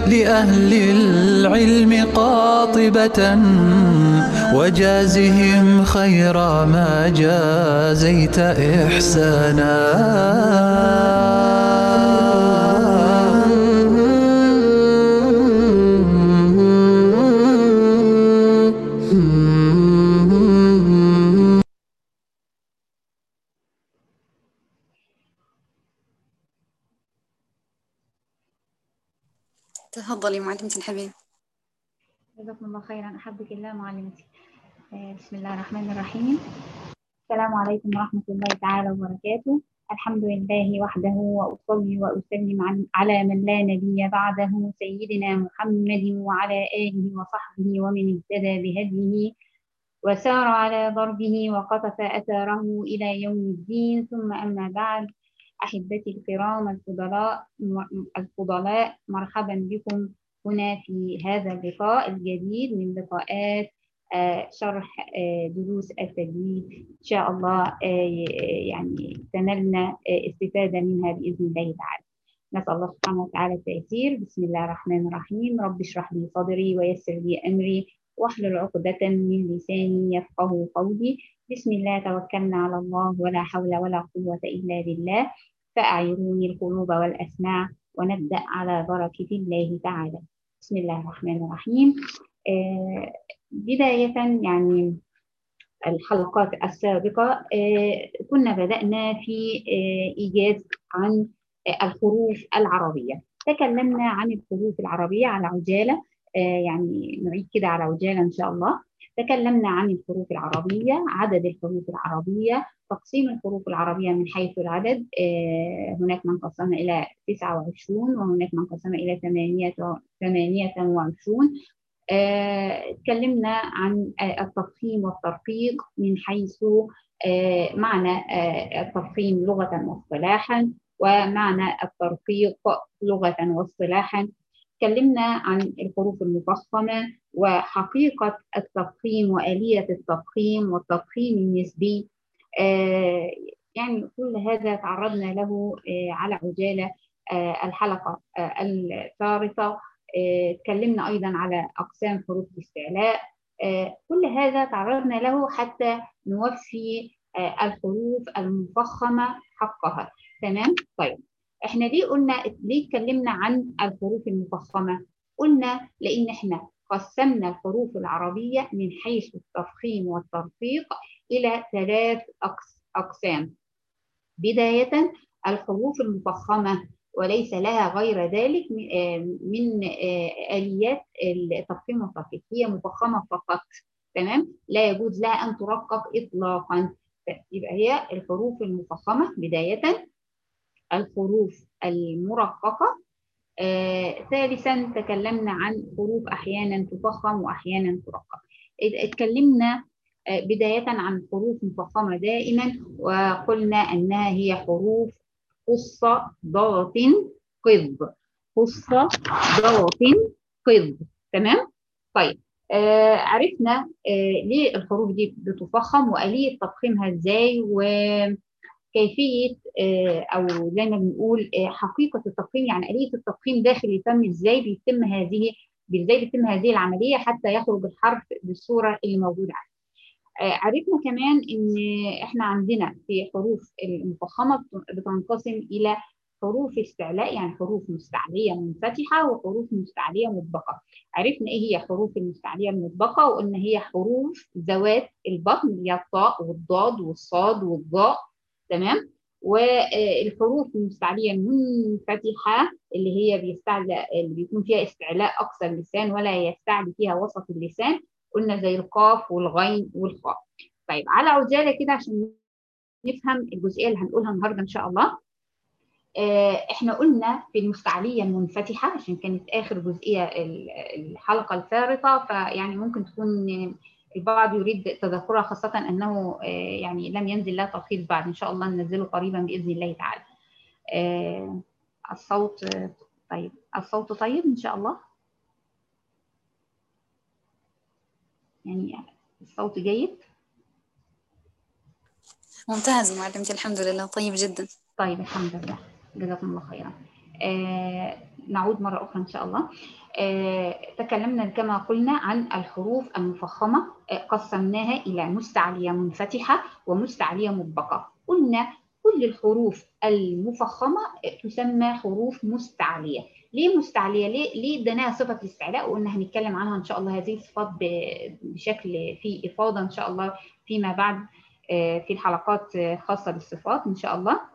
لأهل العلم قاطبة وجازهم خير ما جازيت إحسانا. تفضلي معلمتي الحبيب. جزاكم الله خيرا. أحبك الله معلمتي. بسم الله الرحمن الرحيم. السلام عليكم ورحمة الله تعالى وبركاته. الحمد لله وحده، وأصلي وأسلم على من لا نبي بعده، سيدنا محمد وعلى آله وصحبه ومن اهتدى بهديه وسار على ضربه وقطف أثاره إلى يوم الدين. ثم أما بعد، أحبتي الكرام الفضلاء، مرحبا بكم هنا في هذا اللقاء الجديد من لقاءات شرح دروس التجويد. إن شاء الله يعني تنالنا استفادة منها بإذن الله تعالى. نسأل الله سبحانه وتعالى التيسير. بسم الله الرحمن الرحيم. رب اشرح لي صدري ويسر لي أمري واحلل عقدة من لساني يفقه قولي. بسم الله توكلنا على الله ولا حول ولا قوة إلا بالله. فأعيروني القلوب والأسماع ونبدأ على بركة الله تعالى. بسم الله الرحمن الرحيم. بداية يعني الحلقات السابقة كنا بدأنا في إيجاز عن الحروف العربية. تكلمنا عن الحروف العربية على عجالة، يعني نعيد كده على عجالة إن شاء الله. تكلمنا عن الحروف العربية، عدد الحروف العربية، تقسيم الحروف العربية من حيث العدد. هناك من قسم إلى 29 وهناك من قسم إلى 28. اتكلمنا عن التفخيم والترقيق من حيث معنى التفخيم لغة واصطلاحا ومعنى الترقيق لغة واصطلاحا. اتكلمنا عن الحروف المفخمة وحقيقة التفخيم وآلية التفخيم والتفخيم النسبي. يعني كل هذا تعرضنا له على عجالة الحلقة الفارطة. اتكلمنا أيضا على أقسام حروف الاستعلاء. كل هذا تعرضنا له حتى نوفي الحروف المفخمة حقها. تمام؟ طيب، احنا ليه اتكلمنا عن الحروف المفخمة؟ قلنا لأن احنا قسمنا الحروف العربية من حيث التفخيم والترقيق إلى 3 أقسام. بداية الحروف المفخمة وليس لها غير ذلك من آليات التفخيم والترقيق، هي مفخمة فقط. تمام؟ لا يجوز لها أن ترقق إطلاقا. يبقى هي الحروف المفخمة بداية. الحروف المرققة. ثالثا تكلمنا عن حروف أحيانا تفخم وأحيانا ترقق. اتكلمنا بداية عن حروف مفخمة دائما وقلنا أنها هي حروف خصة ضاد قض. خصة ضاد قض. تمام؟ طيب، عرفنا ليه الحروف دي بتفخم وآلية تفخيمها ازاي وكيفية أو زي ما بنقول حقيقة التفخيم، يعني آلية التفخيم داخل الفم ازاي بيتم هذه العملية حتى يخرج الحرف بالصورة اللي موجودة عليه. عرفنا كمان ان احنا عندنا في حروف المفخمه بتنقسم الى حروف استعلاء، يعني حروف مستعليه منفتحه وحروف مستعليه مطبقه. عرفنا ايه هي حروف المستعليه المطبقه وقلنا هي حروف ذوات البطن اللي هي الطاء والضاد والصاد والظاء. تمام؟ والحروف المستعليه المنفتحه اللي اللي بيكون فيها استعلاء اقصى اللسان ولا يستعلي فيها وسط اللسان، قلنا زي القاف والغين والخاء. طيب، على عجاله كده عشان نفهم الجزئيه اللي هنقولها النهارده ان شاء الله. احنا قلنا في المستعليه المنفتحه عشان كانت اخر جزئيه الحلقه الفارطه، فيعني ممكن تكون البعض يريد تذكرها، خاصه انه يعني لم ينزل لها تلخيص بعد، ان شاء الله ننزله قريبا باذن الله تعالى. الصوت طيب، الصوت طيب ان شاء الله، يعني الصوت جيد. ممتاز معلمتي، الحمد لله، طيب جدا. طيب الحمد لله، جزاكم الله خيرا. نعود مرة أخرى إن شاء الله. تكلمنا كما قلنا عن الحروف المفخمة، قسمناها إلى مستعلية منفتحة ومستعلية مطبقة. قلنا كل الحروف المفخمة تسمى حروف مستعلية. ليه مستعلية؟ ليه اديناها صفة الاستعلاء؟ وقلنا هنتكلم عنها إن شاء الله هذه الصفات بشكل فيه إفاضة إن شاء الله فيما بعد في الحلقات خاصة بالصفات إن شاء الله.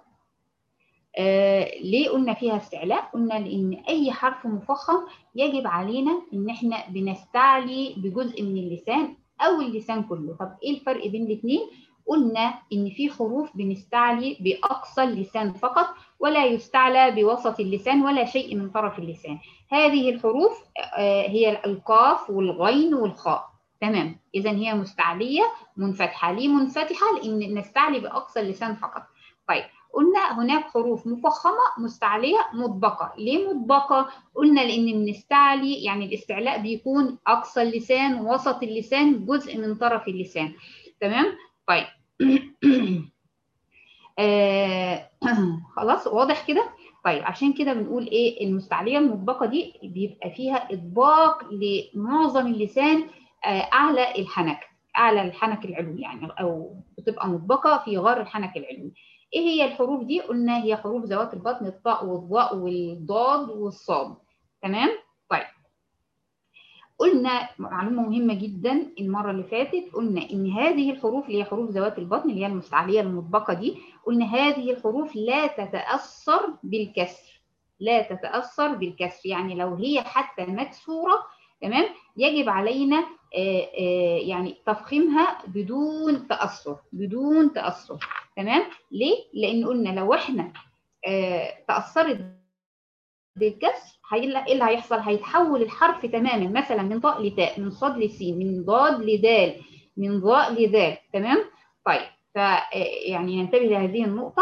ليه قلنا فيها استعلاء؟ قلنا لأن أي حرف مفخم يجب علينا إن إحنا بنستعلي بجزء من اللسان أو اللسان كله. طب إيه الفرق بين الاثنين؟ قلنا إن في حروف بنستعلي بأقصى اللسان فقط، ولا يستعلى بوسط اللسان ولا شيء من طرف اللسان. هذه الحروف هي القاف والغين والخاء. تمام، إذا هي مستعلية منفتحة. ليه منفتحة؟ لأن نستعلي بأقصى اللسان فقط. طيب، قلنا هناك حروف مفخمة مستعلية مطبقة. ليه مطبقة؟ قلنا لأن بنستعلي، يعني الاستعلاء بيكون أقصى اللسان، وسط اللسان، جزء من طرف اللسان. تمام؟ طيب خلاص واضح كده؟ طيب عشان كده بنقول ايه؟ المستعلية المطبقة دي بيبقى فيها إطباق لمعظم اللسان أعلى الحنك، أعلى الحنك العلوي يعني، أو بتبقى مطبقة في غار الحنك العلوي. ايه هي الحروف دي؟ قلنا هي حروف ذوات البطن، الطاء والظاء والضاد والصاد. تمام؟ طيب، قلنا معلومة مهمة جدا المرة اللي فاتت، قلنا إن هذه الحروف اللي هي حروف ذوات البطن اللي هي المستعلية المطبقة دي، قلنا هذه الحروف لا تتأثر بالكسر، لا تتأثر بالكسر. يعني لو هي حتى مكسورة، تمام، يجب علينا يعني تفخيمها بدون تأثر، بدون تأثر. تمام؟ ليه؟ لأن قلنا لو احنا تأثرت بالكسر ايه اللي هيحصل؟ هيتحول الحرف تماما، مثلا من طاء لتاء، من صاد لسين، من ضاد لدال، من ضاء لذال. تمام؟ طيب، يعني ننتبه لهذه النقطة.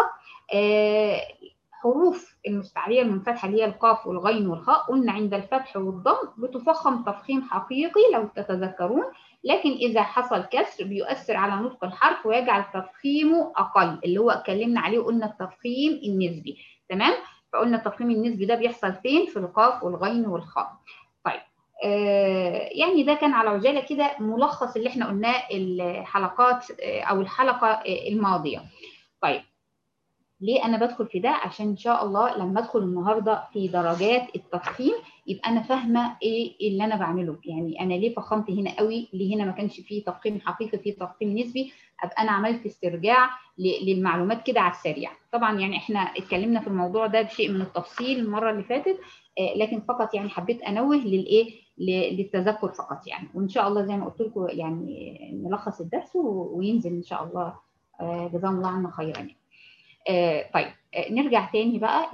حروف المستعلية المنفتحة اللي هي القاف والغين والخاء، قلنا عند الفتح والضم بتفخم تفخيم حقيقي لو تتذكرون، لكن إذا حصل كسر بيؤثر على نطق الحرف ويجعل تفخيمه أقل، اللي هو اتكلمنا عليه وقلنا التفخيم النسبي. تمام؟ فقلنا التفخيم النسبي ده بيحصل فين؟ في القاف والغين والخاء. طيب، يعني ده كان على عجالة كده ملخص اللي احنا قلناه الحلقات أو الحلقة الماضية. طيب، ليه أنا بدخل في ده؟ عشان إن شاء الله لما أدخل النهاردة في درجات التفخيم يبقى أنا فاهمة إيه اللي أنا بعمله. يعني أنا ليه فخمت هنا قوي؟ ليه هنا ما كانش فيه تفخيم حقيقي، فيه تفخيم نسبي؟ أبقى أنا عملت استرجاع للمعلومات كده على السريع. طبعا يعني إحنا اتكلمنا في الموضوع ده بشيء من التفصيل المرة اللي فاتت، لكن فقط يعني حبيت أنوه للإيه؟ للتذكر فقط يعني. وإن شاء الله زي ما قلت لكم يعني نلخص الدرس وينزل إن شاء الله. جزاهم الله عنا خيرا يعني. طيب، نرجع تاني بقى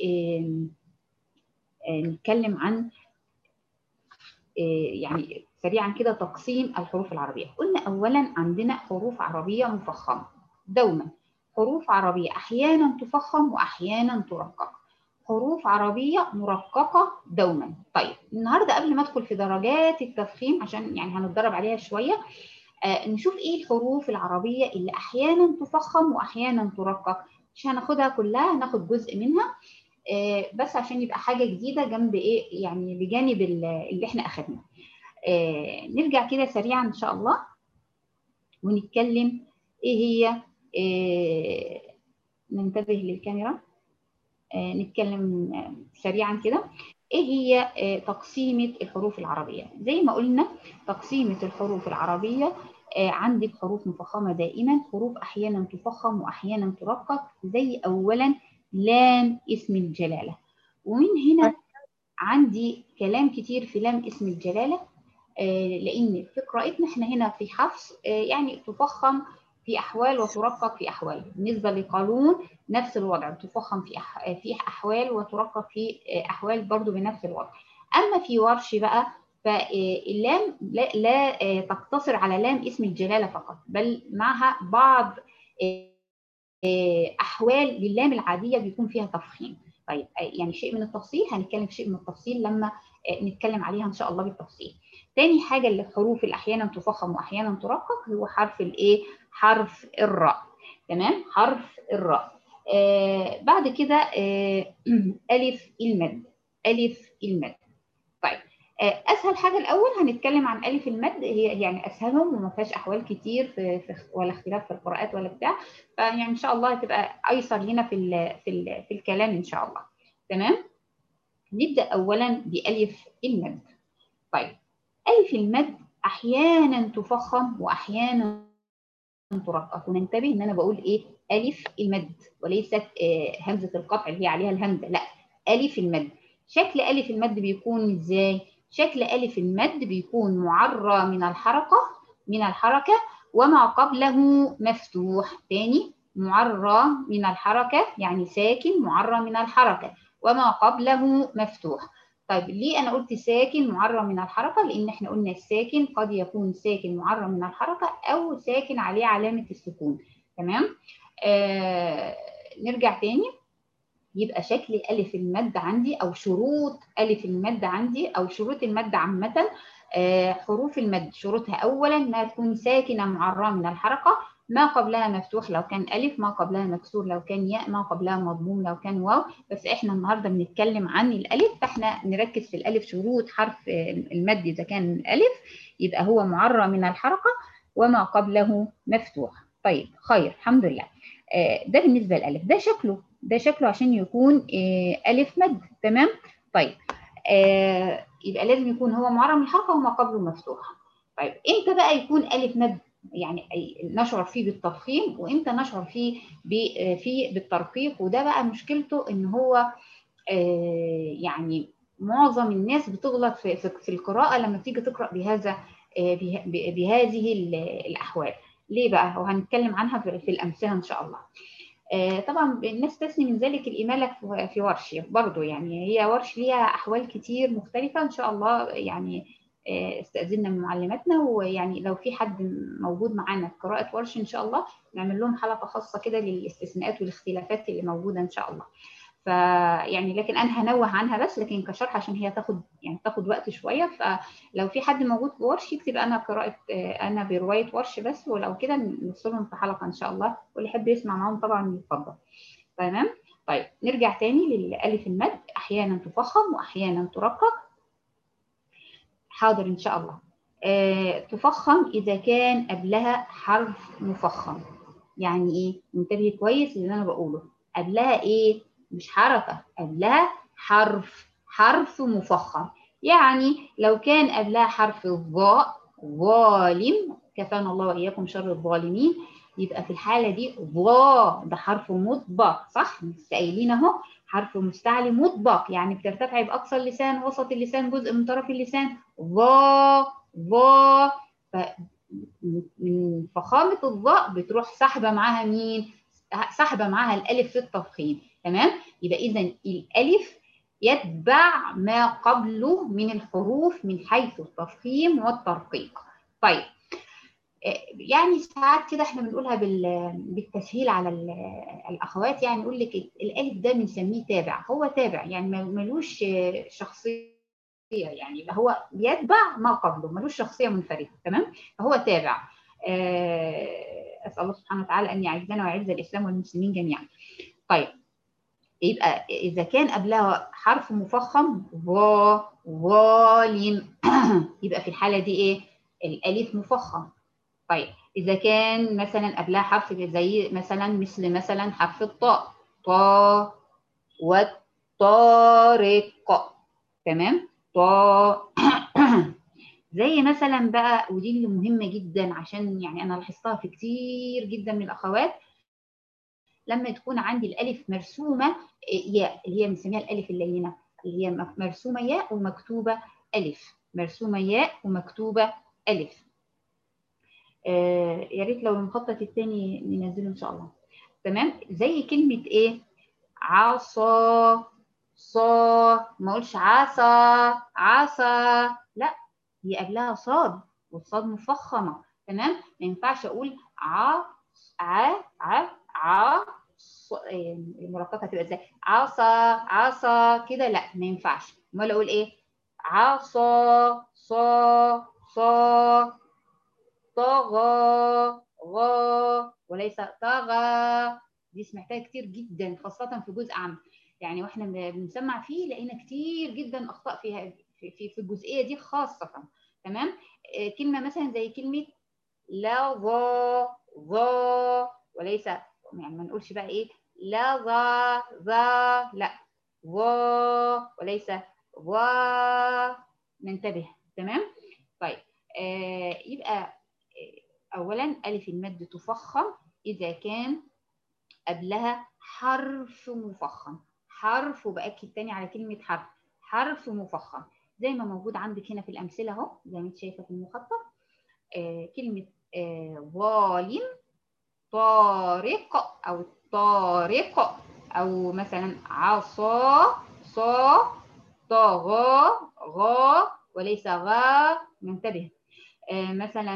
نتكلم عن يعني سريعا كده تقسيم الحروف العربية. قلنا أولا عندنا حروف عربية مفخمة دوما، حروف عربية أحيانا تفخم وأحيانا ترقق، حروف عربية مرققة دوما. طيب، النهاردة قبل ما أدخل في درجات التفخيم عشان يعني هنتدرب عليها شوية، نشوف إيه الحروف العربية اللي أحيانا تفخم وأحيانا ترقق. مش هناخدها كلها، هناخد جزء منها بس عشان يبقى حاجة جديدة جنب إيه يعني بجانب اللي إحنا أخدناه. نرجع كده سريعا إن شاء الله ونتكلم إيه هي ننتبه للكاميرا. نتكلم سريعا كده إيه هي تقسيمة الحروف العربية. زي ما قلنا تقسيمة الحروف العربية عندك حروف مفخمة دائما، حروف أحيانا تفخم وأحيانا ترقق. زي أولا لام اسم الجلالة، ومن هنا عندي كلام كتير في لام اسم الجلالة، لأن في قراءتنا احنا هنا في حفص يعني تفخم في أحوال وترقق في أحوال. بالنسبة لقالون نفس الوضع، تفخم في أحوال وترقق في أحوال برضو بنفس الوضع. أما في ورش بقى فاللام لا تقتصر على لام اسم الجلالة فقط، بل معها بعض أحوال للام العادية بيكون فيها تفخيم. طيب، يعني شيء من التفصيل، هنتكلم في شيء من التفصيل لما نتكلم عليها إن شاء الله بالتفصيل. تاني حاجة اللي الحروف اللي أحيانا تفخم وأحيانا ترقق هو حرف الإيه؟ حرف الراء. تمام؟ حرف الراء. بعد كده ألف المد. ألف المد. طيب اسهل حاجه الاول هنتكلم عن الف المد، هي يعني اسهلهم وما فيهاش احوال كتير ولا اختلاف في القراءات ولا بتاع، فيعني ان شاء الله هتبقى ايسر هنا في الكلام ان شاء الله. تمام. نبدا اولا بالف المد. طيب الف المد احيانا تفخم واحيانا ترقق، وننتبه ان انا بقول ايه الف المد وليست همزه القطع اللي هي عليها الهمزه، لا الف المد. شكل الف المد بيكون ازاي؟ شكل الف المد بيكون معرى من الحركه، من الحركه وما قبله مفتوح. تاني، معرى من الحركه يعني ساكن معرى من الحركه وما قبله مفتوح. طيب ليه انا قلت ساكن معرى من الحركه؟ لان احنا قلنا الساكن قد يكون ساكن معرى من الحركه او ساكن عليه علامه السكون. تمام. نرجع تاني. يبقى شكل الف المد عندي او شروط الف المد عندي او شروط المد عامه. حروف المد شروطها اولا انها تكون ساكنه معرى من الحركه، ما قبلها مفتوح لو كان الف، ما قبلها مكسور لو كان ياء، ما قبلها مضموم لو كان واو. بس احنا النهارده بنتكلم عن الالف، فاحنا نركز في الالف. شروط حرف المد اذا كان الالف يبقى هو معرى من الحركه وما قبله مفتوح. طيب خير الحمد لله. ده بالنسبه للالف، ده شكله عشان يكون الف مد. تمام. طيب يبقى لازم يكون هو معرى من الحركه وما قبله مفتوح. طيب امتى بقى يكون الف مد؟ يعني نشعر فيه بالتفخيم، وامتى نشعر فيه بالترقيق؟ وده بقى مشكلته ان هو يعني معظم الناس بتغلط في القراءه لما تيجي تقرا بهذه الاحوال. ليه بقى؟ وهنتكلم عنها في الامثله ان شاء الله. طبعا الناس تسمي من ذلك الإمالة في ورش برضو، يعني هي ورش ليها أحوال كتير مختلفة إن شاء الله. يعني استأذنا من معلماتنا، ويعني لو في حد موجود معانا في قراءة ورش إن شاء الله نعمل لهم حلقة خاصة كده للاستثناءات والاختلافات اللي موجودة إن شاء الله. فيعني لكن انا هنوه عنها بس لكن كشرح عشان هي تاخد وقت شويه. فلو في حد موجود في ورش يكتب انا قراءه انا بروايه ورش بس، ولو كده نوصلهم في حلقه ان شاء الله، واللي يحب يسمع معاهم طبعا يتفضل. تمام. طيب نرجع تاني للالف المد. احيانا تفخم واحيانا ترقق. حاضر ان شاء الله. تفخم اذا كان قبلها حرف مفخم. يعني ايه؟ انتبهي كويس اللي انا بقوله. قبلها ايه؟ مش حركه، قبلها حرف مفخم. يعني لو كان قبلها حرف الظاء، ظالم، كفانا الله واياكم شر الظالمين، يبقى في الحاله دي ظا ده حرف مطبق، صح؟ لسه قايلين اهو حرف مستعلي مطبق، يعني بترتفع باقصى اللسان، وسط اللسان، جزء من طرف اللسان. ظا من فخامه الظاء بتروح سحبه معاها مين؟ سحبه معاها الالف في التفخيم. تمام. يبقى اذا الالف يتبع ما قبله من الحروف من حيث التفخيم والترقيق. طيب يعني ساعات كده احنا بنقولها بالتسهيل على الاخوات، يعني نقول لك الالف ده بنسميه تابع. هو تابع يعني ملوش شخصيه، يعني هو بيتبع ما قبله، ملوش شخصيه منفرده. تمام. فهو تابع. اسال الله سبحانه وتعالى ان يعزنا ويعز الاسلام والمسلمين جميعا. طيب يبقى اذا كان قبلها حرف مفخم ظالم يبقى في الحاله دي ايه؟ الالف مفخم. طيب اذا كان مثلا قبلها حرف زي مثلا حرف الطاء، طا والطارق. تمام. طا زي مثلا بقى، ودي اللي مهمه جدا عشان يعني انا لاحظتها في كتير جدا من الاخوات، لما تكون عندي الالف مرسومه ياء، اللي هي بنسميها الالف اللينه، اللي هي مرسومه ياء ومكتوبه الف، مرسومه ياء ومكتوبه الف. يا ريت لو المخطط الثاني ننزله ان شاء الله. تمام. زي كلمه ايه؟ عصا، ما اقولش عصا، لا، هي قبلها صاد والصاد مفخمه. تمام. ما ينفعش اقول ع المرققه هتبقى ازاي؟ عصا كده، لا ما ينفعش. امال اقول ايه؟ عصا صا طغى غى، وليس طغى. دي سمعتها كتير جدا خاصه في جزء عام، يعني واحنا بنسمع فيه لقينا كتير جدا اخطاء فيها في الجزئيه دي خاصه. تمام. كلمه مثلا زي كلمه لا ظا، ظا وليس، يعني ما نقولش بقى ايه لا ظا ظا، لا ظا وليس ظا، ننتبه. تمام. طيب يبقى اولا الف المد تفخم اذا كان قبلها حرف مفخم، حرف، وباكد تاني على كلمه حرف، حرف مفخم زي ما موجود عندك هنا في الامثله اهو، زي ما انت شايفه في المخطط. كلمه ظالم، طارق او طارق، او مثلا عصا، صا، طغى، غا وليس غا، ننتبه. مثلا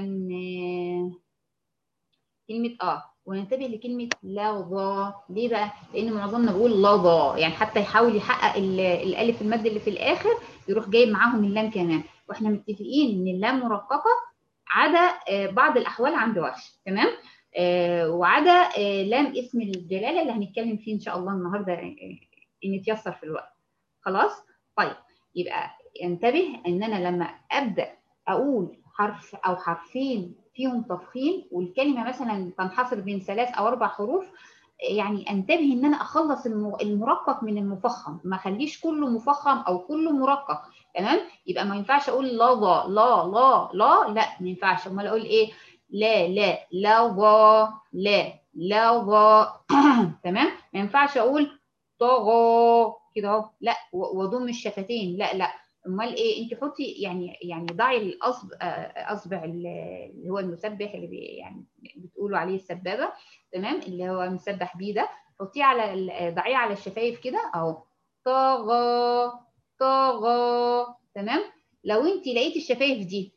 كلمة وننتبه لكلمة لظى. ليه بقى؟ لأن معظمنا بيقول لظى، يعني حتى يحاول يحقق الألف المد اللي في الآخر يروح جايب معاهم اللام كمان، واحنا متفقين إن اللام مرققة عدا بعض الأحوال عند ورش. تمام. وعدا لام اسم الجلالة اللي هنتكلم فيه إن شاء الله النهاردة إن يتيسر في الوقت. خلاص؟ طيب يبقى انتبه إن أنا لما أبدأ أقول حرف أو حرفين فيهم تفخيم والكلمة مثلا تنحصر بين 3 أو 4 حروف، يعني انتبه ان انا اخلص المرقق من المفخم، ما اخليش كله مفخم او كله مرقق. تمام. يبقى ما ينفعش اقول لظى لا لا لا، لا ما ينفعش. امال اقول ايه؟ لا لا لظى، لا لظى. تمام. ما ينفعش اقول طغى كده اهو، لا واضم الشفتين، لا لا. امال ايه؟ انت حطي يعني ضعي اصبع اللي هو المسبح اللي يعني بتقولوا عليه السبابه. تمام. اللي هو مسبح بيه ده، حطيه على ضعيه على الشفايف كده اهو، طغى طغى. تمام. لو انت لقيتي الشفايف دي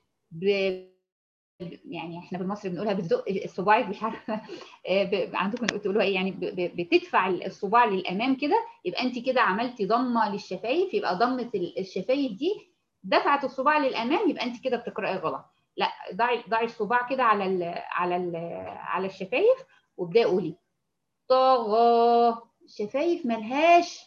يعني احنا بالمصري بنقولها بتزق الصباع، مش عارفه عندكم بتقولوها ايه، يعني بتدفع الصباع للامام كده، يبقى انت كده عملتي ضمه للشفايف، يبقى ضمه الشفايف دي دفعت الصباع للامام، يبقى انت كده بتقراي غلط. لا، ضعي الصباع كده على الشفايف وابداي قولي طغى. الشفايف ملهاش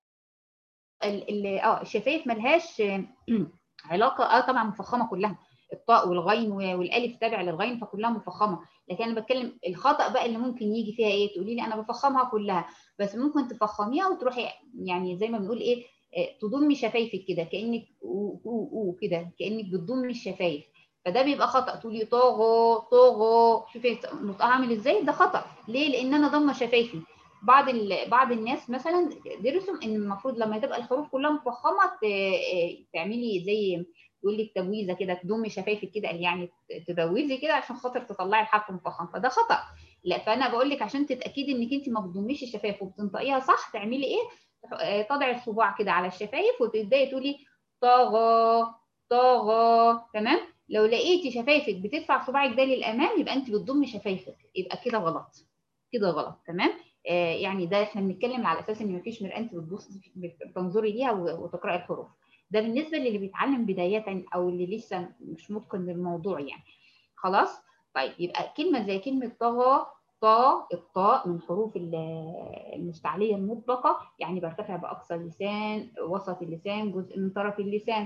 الشفايف ملهاش علاقه. طبعا مفخمه كلها، الطاء والغين والالف تابع للغين فكلها مفخمه، لكن انا بتكلم الخطا بقى اللي ممكن يجي فيها ايه، تقولي لي انا بفخمها كلها، بس ممكن تفخميها وتروحي يعني زي ما بنقول ايه، تضمي شفايفك كده كانك كده كانك بتضمي الشفايف، فده بيبقى خطا. تقولي طاغو طاغو، شوفي نطقها عامل ازاي، ده خطا. ليه؟ لان انا ضمه شفايفي. بعض الناس مثلا درسوا ان المفروض لما تبقى الحروف كلها مفخمه تعملي زي يقول لك تبويزه كده، تضمي شفايفك كده، يعني تبوزي كده عشان خاطر تطلعي الحرف مفخم، فده خطا. لا، فانا بقول لك عشان تتاكدي انك انت ما بتضميش الشفايف وبتنطقيها صح، تعملي ايه؟ تضعي الصباع كده على الشفايف وتبداي تقولي طغى طغى. تمام. لو لقيتي شفايفك بتدفع صباعك ده للامام، يبقى انت بتضمي شفايفك، يبقى كده غلط، كده غلط. تمام. يعني ده احنا بنتكلم على اساس ان مفيش مرآة انت بتنظري ليها وتقراي الحروف. ده بالنسبه للي بيتعلم بدايه او اللي لسه مش متقن للموضوع يعني. خلاص. طيب يبقى كلمه زي كلمه طغى، الطاء من حروف المستعليه المطلقه، يعني برتفع باقصى اللسان، وسط اللسان، جزء من طرف اللسان.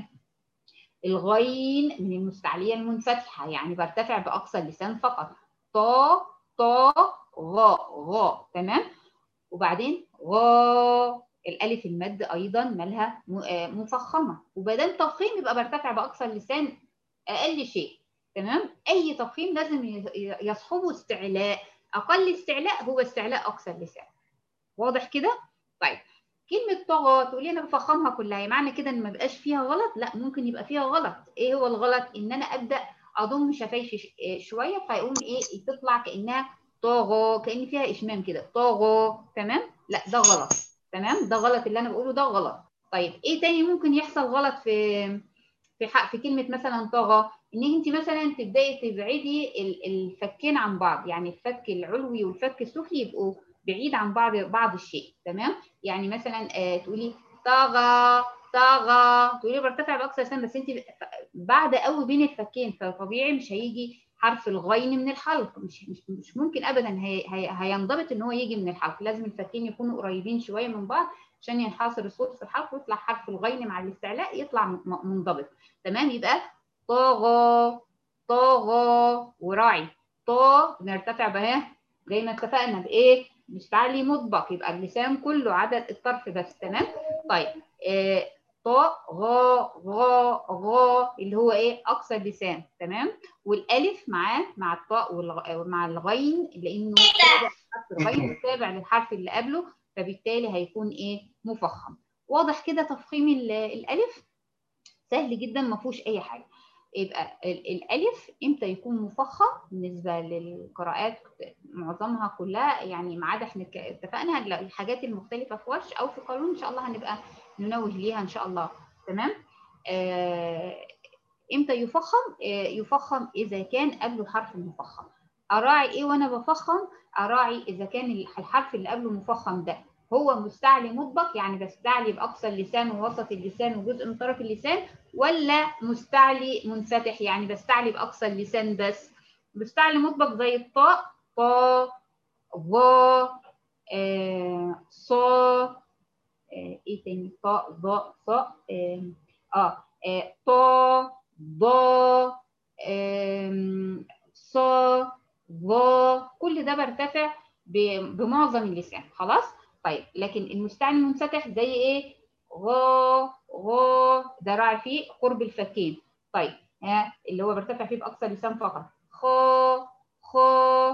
الغين من المستعليه المنفتحه، يعني برتفع باقصى اللسان فقط. طا طا غا غا. تمام. وبعدين غا، الالف المد ايضا مالها مفخمه، وبدل تفخيم يبقى برتفع باقصى اللسان اقل شيء. تمام. اي تفخيم لازم يصحبه استعلاء، اقل استعلاء هو استعلاء اقصى اللسان. واضح كده؟ طيب كلمة طغى تقولي أنا بفخمها كلها، معنى كده إن ما بقاش فيها غلط؟ لا، ممكن يبقى فيها غلط. إيه هو الغلط؟ إن أنا أبدأ أضم شفايفي شوية فيقوم إيه، تطلع كأنها طغى، كأن فيها إشمام كده طغى. تمام؟ لا ده غلط. تمام؟ ده غلط، اللي أنا بقوله ده غلط. طيب إيه تاني ممكن يحصل غلط في كلمة مثلا طغى؟ إن أنت مثلا تبدأي تبعدي الفكين عن بعض، يعني الفك العلوي والفك السفلي يبقوا بعيد عن بعض الشيء. تمام. يعني مثلا تقولي طغى طغى، تقولي برتفع باقصى لسان، بس انت بعد قوي بين الفكين، فطبيعي مش هيجي حرف الغين من الحلق، مش ممكن ابدا هينضبط ان هو يجي من الحلق. لازم الفكين يكونوا قريبين شويه من بعض عشان ينحصر الصوت في الحلق ويطلع حرف الغين مع الاستعلاء يطلع منضبط. تمام. يبقى طغى، طغى، وراعي طا بنرتفع بها زي ما اتفقنا بايه؟ مش تعلي مطبق، يبقى اللسان كله عدد الطرف بس. تمام. طيب طا غا غا غا اللي هو ايه؟ اقصى اللسان. تمام. والالف معاه مع الطاء ومع الغين، لانه تابع حرف الغين تابع للحرف اللي قبله، فبالتالي هيكون ايه؟ مفخم. واضح كده تفخيم الالف؟ سهل جدا ما فيهوش اي حاجه. يبقى الالف امتى يكون مفخم بالنسبه للقراءات معظمها كلها، يعني ما عدا احنا اتفقنا الحاجات المختلفه في ورش او في قانون ان شاء الله هنبقى ننوه ليها ان شاء الله. تمام. امتى يفخم؟ يفخم اذا كان قبله حرف مفخم. اراعي ايه وانا بفخم؟ اراعي اذا كان الحرف اللي قبله مفخم ده هو مستعلي مطبق، يعني بستعلي باقصى اللسان ووسط اللسان وجزء من طرف اللسان، ولا مستعلي منفتح يعني بستعلي باقصى اللسان بس. مستعلي مطبق زي الطاء، طا، ظا، صا، ايه تاني؟ طاء، ظاء، صاء، طا، ضا، صا، ظا، كل ده برتفع بمعظم اللسان. خلاص. طيب لكن المستعلي المنفتح زي ايه؟ غا، غا، ده راعي فيه قرب الفكين. طيب اللي هو برتفع فيه باقصى اللسان فقط. خا، خا،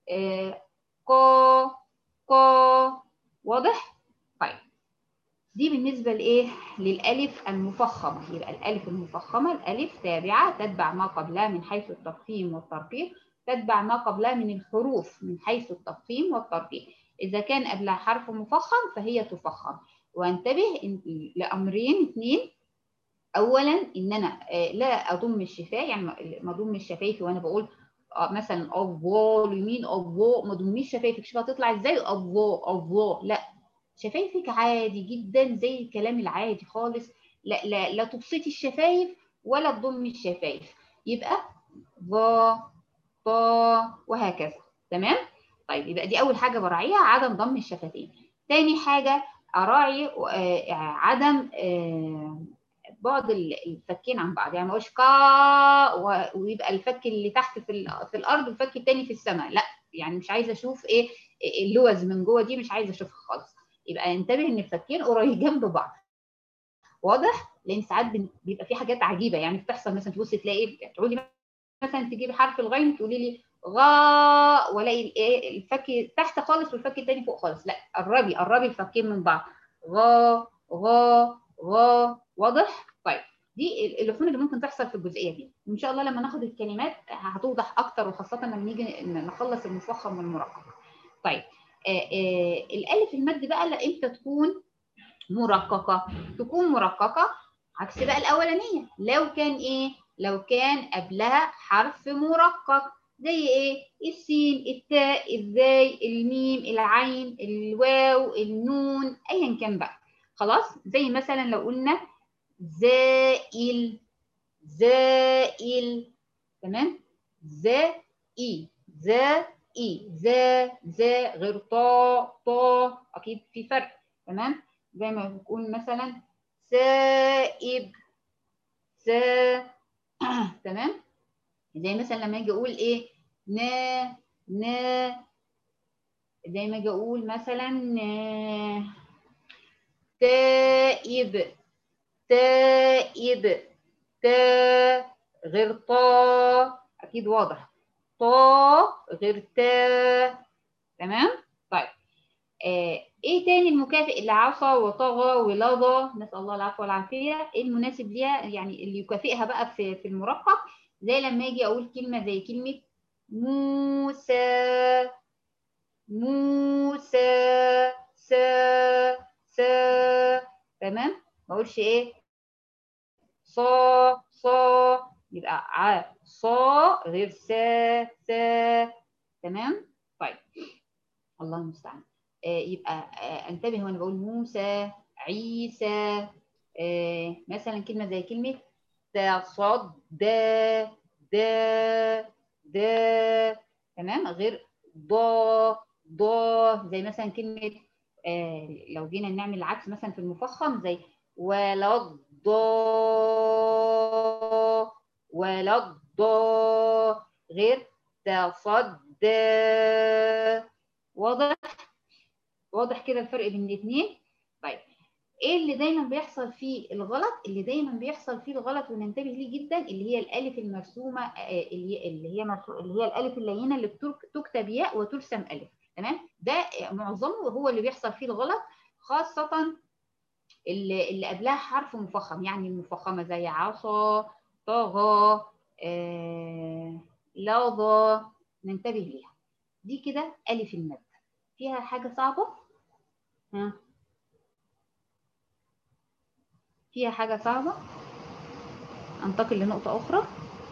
قا، قا. واضح؟ طيب دي بالنسبة لإيه؟ للألف المفخمة. يبقى الألف المفخمة الألف تابعة تتبع ما قبلها من حيث التفخيم والترقيق، تتبع ما قبلها من الحروف من حيث التفخيم والترقيق. إذا كان قبلها حرف مفخم فهي تفخم. وانتبه لأمرين اثنين. أولا إن أنا لا أضم الشفاه، يعني ما أضم الشفايف وأنا بقول مثلا الله اليمين الله، ما تضميش شفايفك. شوف هتطلع ازاي الله الله، لا، شفايفك عادي جدا زي الكلام العادي خالص. لا لا لا تبسطي الشفايف ولا تضمي الشفايف. يبقى ظا، طا، وهكذا. تمام. طيب يبقى دي اول حاجه براعيها عدم ضم الشفتين. تاني حاجه اراعي عدم بعد الفكين عن بعض، يعني ما اقولش كا ويبقى الفك اللي تحت في الارض والفك التاني في السماء، لا، يعني مش عايزه اشوف ايه اللوز من جوه دي، مش عايزه اشوفها خالص. يبقى انتبه ان الفكين قريبين جنب بعض. واضح؟ لان ساعات بيبقى في حاجات عجيبه يعني بتحصل، مثلا تبصي تلاقي تقولي مثلا تجيبي حرف الغين تقولي لي غا، والاقي الايه الفك تحت خالص والفك التاني فوق خالص. لا، قربي قربي الفكين من بعض. غا، غا، غا. واضح؟ طيب دي اللحون اللي ممكن تحصل في الجزئيه دي، وان شاء الله لما ناخد الكلمات هتوضح اكتر، وخاصه لما نيجي نخلص المفخم والمرقق. طيب الالف المد بقى امتى تكون مرققه؟ تكون مرققه عكس بقى الاولانيه لو كان ايه؟ لو كان قبلها حرف مرقق زي ايه؟ السين، التاء، الزاي، الميم، العين، الواو، النون، ايا كان بقى. خلاص. زي مثلا لو قلنا زائل، زائل. تمام. زائي، زائي، زا غير طا، طا اكيد في فرق. تمام. زي ما بنقول مثلا سائب، سا. تمام. زي مثلا لما اجي اقول ايه؟ نا، نا. زي ما اجي اقول مثلا تائب، تائب، تا غير طا، اكيد واضح. طا غير تا. تمام. طيب ايه تاني المكافئ اللي عصى وطغى ولظى، نسال الله العفو والعافيه، ايه المناسب ليها يعني اللي يكافئها بقى في المرقق؟ زي لما اجي اقول كلمه زي كلمه موسى، موسى، سا، سا. تمام. ما اقولش ايه؟ صا، صا. يبقى صا غير سا، سا. تمام. طيب الله المستعان. يبقى انتبه وانا بقول موسى، عيسى. مثلا كلمه زي كلمه صاد د د د، تمام، غير ض زي مثلا كلمة لو جينا نعمل العكس مثلا في المفخم زي ولا الض غير تصد. واضح؟ واضح كده الفرق بين الاثنين؟ طيب ايه اللي دايما بيحصل فيه الغلط؟ اللي دايما بيحصل فيه الغلط وننتبه ليه جدا اللي هي الالف المرسومه، اللي هي الالف اللينه اللي تكتب ياء وترسم الف، تمام؟ ده معظمه هو اللي بيحصل فيه الغلط، خاصه اللي قبلها حرف مفخم، يعني المفخمه زي عصا، طغى، لظى، ننتبه ليها. دي كده الف المد. فيها حاجه صعبه؟ ها، فيها حاجه صعبه؟ انتقل لنقطه اخرى.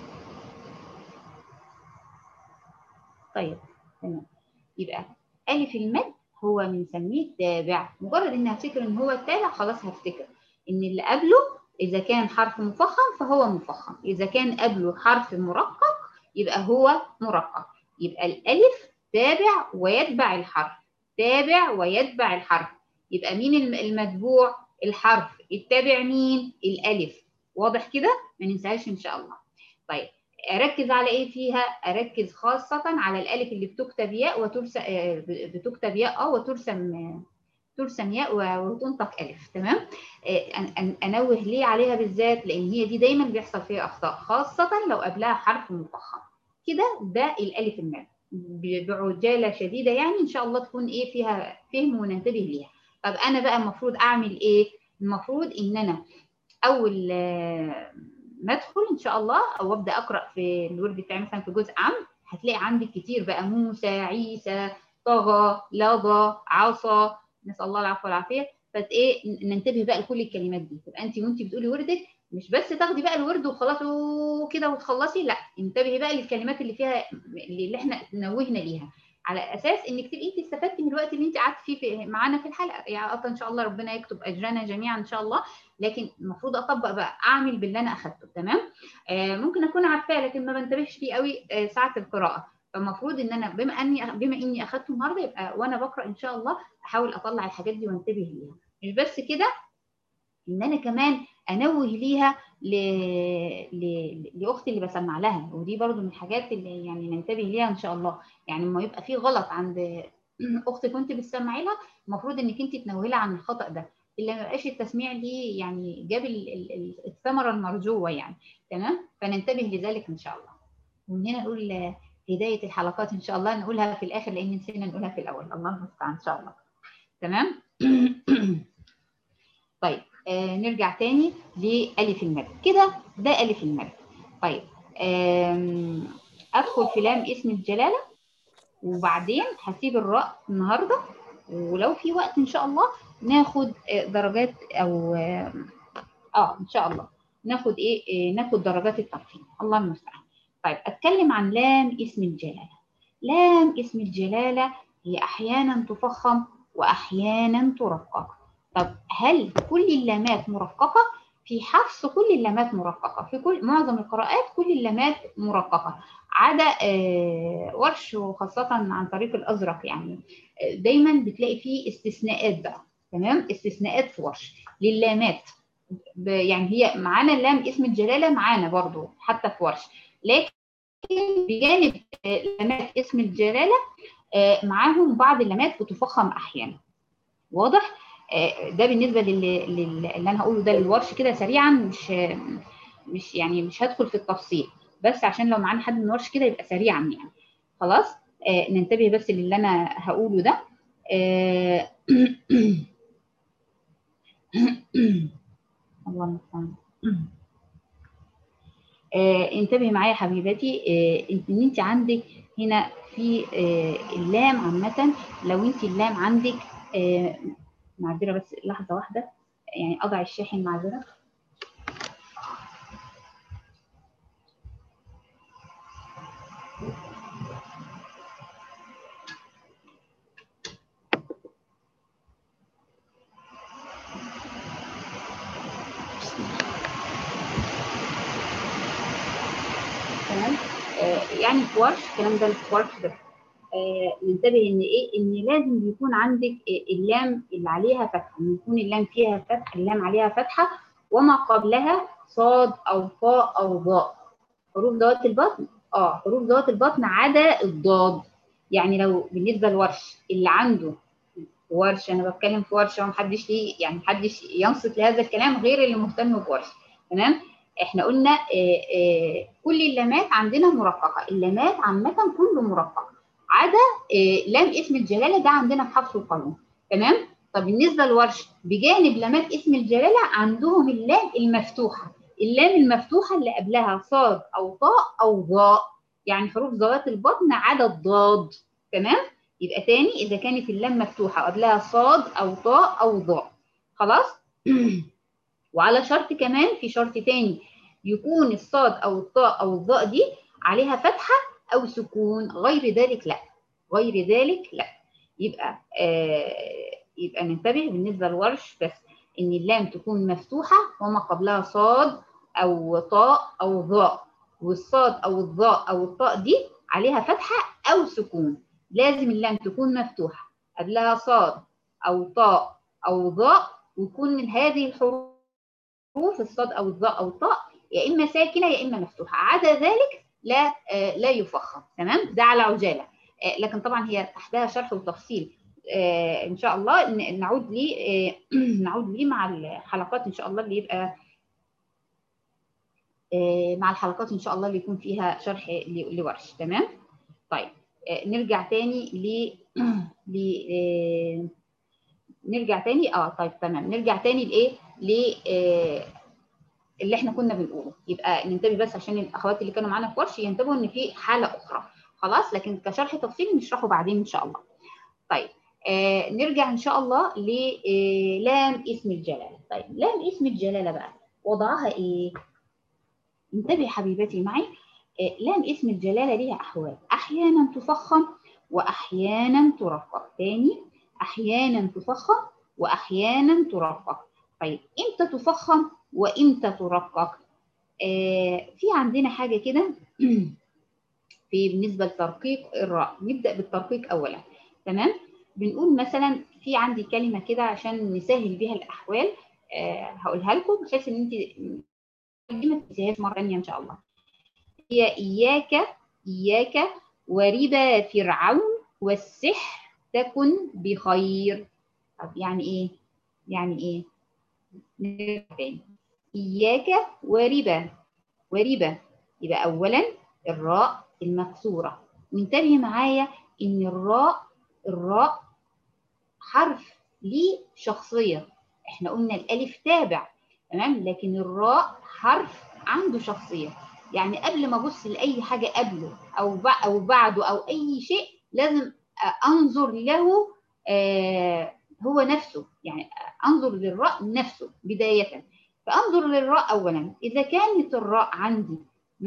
طيب تمام، يبقى ألف المد هو بنسميه التابع. مجرد إني هفتكر إن هو التابع خلاص هفتكر إن اللي قبله إذا كان حرف مفخم فهو مفخم، إذا كان قبله حرف مرقق يبقى هو مرقق. يبقى الألف تابع ويتبع الحرف، تابع ويتبع الحرف. يبقى مين المتبوع؟ الحرف. التابع مين؟ الألف. واضح كده؟ ما ننساهاش إن شاء الله. طيب اركز على ايه فيها؟ اركز خاصه على الالف اللي بتكتب ياء وترسم، بتكتب ياء ترسم ياء وتنطق الف، تمام؟ انوه ليه عليها بالذات؟ لان هي دي دايما بيحصل فيها اخطاء، خاصه لو قبلها حرف مفخم كده. ده الالف المد بعجاله شديده، يعني ان شاء الله تكون ايه فيها فهم وننتبه ليها. طب انا بقى المفروض اعمل ايه؟ المفروض ان انا اول ما ادخل ان شاء الله او ابدا اقرا في الورد بتاعي مثلا في جزء عام، هتلاقي عندي كتير بقى موسى، عيسى، طغى، لظى، عصى، نسال الله العفو والعافيه. فايه ننتبه بقى لكل الكلمات دي. تبقى انت وانت بتقولي وردك مش بس تاخدي بقى الورد وخلاص وكده وتخلصي، لا، انتبهي بقى للكلمات اللي فيها اللي احنا نوهنا ليها، على اساس انك تبقي انت استفدتي من الوقت اللي انت قعدتي فيه معانا في الحلقه. يعني اصلا ان شاء الله ربنا يكتب اجرنا جميعا ان شاء الله، لكن المفروض اطبق بقى، اعمل باللي انا اخدته، تمام؟ ممكن اكون عارفاه لكن ما بنتبهش فيه قوي ساعه القراءه. فالمفروض ان انا بما اني اخدته النهارده، يبقى وانا بقرا ان شاء الله احاول اطلع الحاجات دي وانتبه ليها. مش بس كده، ان انا كمان انوه ليها لاختي اللي بسمع لها، ودي برضو من الحاجات اللي يعني ننتبه ليها ان شاء الله. يعني لما يبقى في غلط عند اختك كنت بتسمعي لها، المفروض انك انت تنوهي لها عن الخطا ده، اللي ما بقاش التسميع ليه يعني جاب الثمره المرجوه يعني، تمام؟ فننتبه لذلك ان شاء الله. ومن هنا نقول هدايه الحلقات ان شاء الله نقولها في الاخر لان نسينا نقولها في الاول، الله المستعان ان شاء الله، تمام؟ طيب نرجع تاني لألف المد كده. ده ألف المد. طيب أدخل في لام اسم الجلالة، وبعدين هسيب الراء النهاردة، ولو في وقت إن شاء الله ناخد درجات أو إن شاء الله ناخد ناخد درجات الترفيه، الله المستعان. طيب أتكلم عن لام اسم الجلالة. لام اسم الجلالة هي أحيانا تفخم وأحيانا ترقق. طب هل كل اللامات مرققة؟ في حفص كل اللامات مرققة، في كل معظم القراءات كل اللامات مرققة، عدا ورش، وخاصة عن طريق الأزرق يعني دايما بتلاقي فيه استثناءات بقى، تمام؟ استثناءات في ورش لللامات، يعني هي معانا اللام اسم الجلالة معانا برضو حتى في ورش، لكن بجانب لامات اسم الجلالة معاهم بعض اللامات بتفخم أحيانا. واضح؟ ده بالنسبه اللي انا هقوله ده للورش كده سريعا، مش يعني مش هدخل في التفصيل، بس عشان لو معانا حد من الورش كده يبقى سريعا يعني. خلاص ننتبه بس للي انا هقوله ده. الله المستعان. انتبهي معايا حبيبتي، ان انت عندك هنا في اللام عامه، لو انت اللام عندك معذره بس لحظه واحده، يعني اضع الشاحن معذره. تمام. يعني في ورش الكلام ده في ورش بس. ننتبه ان ايه، ان لازم يكون عندك اللام اللي عليها فتحه، ان يكون اللام فيها فتح، اللام عليها فتحه وما قبلها صاد او فاء او ضاء. حروف ذوات البطن، حروف ذوات البطن عدا الضاد. يعني لو بالنسبه لورش اللي عنده ورش، انا بتكلم في ورشه ومحدش ليه يعني محدش ينصت لهذا الكلام غير اللي مهتم بورش. تمام. احنا قلنا كل اللامات عندنا مرققه، اللامات عامه كله مرقق عدا لام اسم الجلاله، ده عندنا في حفص القانون. تمام. طب بالنسبه لورش بجانب لامات اسم الجلاله عندهم اللام المفتوحه، اللام المفتوحه اللي قبلها صاد او طاء او ضاء، يعني حروف ذوات البطن عدا الضاد. تمام. يبقى تاني إذا كانت اللام مفتوحة قبلها صاد أو طاء أو ضاء. خلاص. وعلى شرط كمان، في شرط تاني، يكون الصاد أو الطاء أو الضاء دي عليها فتحة أو سكون، غير ذلك لا، غير ذلك لا. يبقى ننتبه بالنسبة للورش بس إن اللام تكون مفتوحة وما قبلها صاد أو طاء أو ضاء، والصاد أو الضاء أو الطاء دي عليها فتحة أو سكون. لازم اللام تكون مفتوحة قبلها صاد أو طاء أو ضاء، ويكون من هذه الحروف الصاد أو الضاء أو الطاء يا إما ساكنة يا إما مفتوحة، عدا ذلك لا يفخم. تمام. ده على عجالة. لكن طبعا هي تحتها شرح وتفصيل إن شاء الله نعود ليه نعود ليه مع الحلقات إن شاء الله اللي يبقى مع الحلقات إن شاء الله اللي يكون فيها شرح لورش. تمام. طيب نرجع تاني نرجع تاني طيب تمام، نرجع تاني لايه اللي احنا كنا بنقوله. يبقى ننتبه بس عشان الاخوات اللي كانوا معانا في ورش ينتبهوا ان في حاله اخرى. خلاص. لكن كشرح تفصيلي نشرحه بعدين ان شاء الله. طيب نرجع ان شاء الله للام اسم الجلاله. طيب لام اسم الجلاله بقى وضعها ايه؟ انتبه حبيبتي معي. لام اسم الجلاله ليها احوال، احيانا تفخم واحيانا ترقق. تاني، احيانا تفخم واحيانا ترقق. طيب امتى تفخم وامتى ترقق؟ في عندنا حاجه كده في بالنسبه لترقيق الراء. نبدا بالترقيق اولا. تمام. بنقول مثلا في عندي كلمه كده عشان نسهل بيها الاحوال، هقولها لكم بحيث ان انت ما تنسيهاش مره ثانيه ان شاء الله. هي إياك وربا فرعون والسحر تكن بخير. طب يعني إيه؟ يعني إيه؟ تاني. إياك وربا يبقى أولا الراء المكسورة. وانتبهي معايا إن الراء حرف ليه شخصية. إحنا قلنا الألف تابع، تمام، لكن الراء حرف عنده شخصية. يعني قبل ما ابص لاي حاجه قبله او بعده او اي شيء لازم انظر له هو نفسه، يعني انظر للراء نفسه بدايه. فانظر للراء اولا، اذا كانت الراء عندي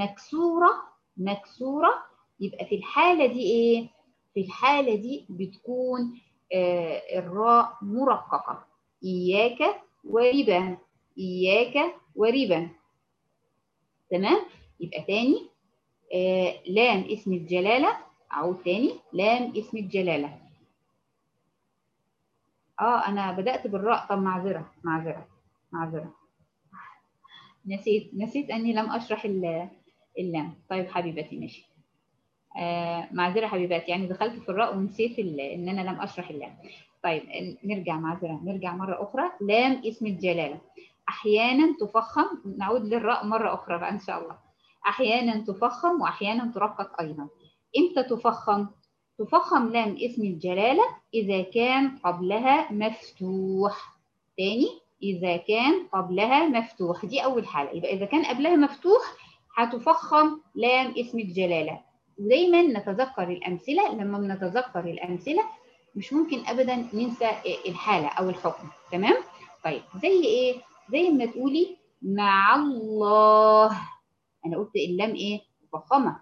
مكسوره يبقى في الحاله دي ايه؟ في الحاله دي بتكون الراء مرققه. اياك وربا. تمام. يبقى تاني لام اسم الجلالة. أعود تاني، لام اسم الجلالة. أنا بدأت بالراء. طب معذرة. نسيت أني لم أشرح اللام. طيب حبيبتي ماشي. معذرة حبيباتي، يعني دخلت في الراء ونسيت إن أنا لم أشرح اللام. طيب نرجع مرة أخرى. لام اسم الجلالة أحيانا تفخم. نعود للراء مرة أخرى بقى إن شاء الله. أحيانا تفخم وأحيانا ترقق أيضا. إمتى تفخم؟ تفخم لام اسم الجلالة إذا كان قبلها مفتوح. تاني، إذا كان قبلها مفتوح، دي أول حالة. يبقى إذا كان قبلها مفتوح هتفخم لام اسم الجلالة. ودايما نتذكر الأمثلة، لما بنتذكر الأمثلة مش ممكن أبدا ننسى الحالة أو الحكم. تمام؟ طيب زي إيه؟ زي ما تقولي مع الله. أنا قلت اللام إيه؟ مفخمة.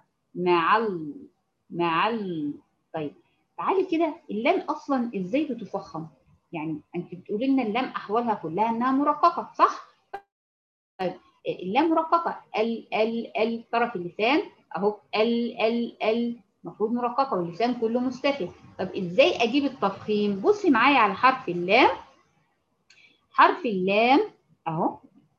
طيب تعالي كده، اللام أصلا إزاي بتفخم؟ يعني أنت بتقولي لنا اللام أحوالها كلها إنها مرققة، صح؟ طيب اللام مرققة، طرف اللسان اهو ال المفروض مرققه واللسان كله مستفل. طب ازاي اجيب التفخيم؟ بصي معايا على حرف اللام. حرف اللام اهو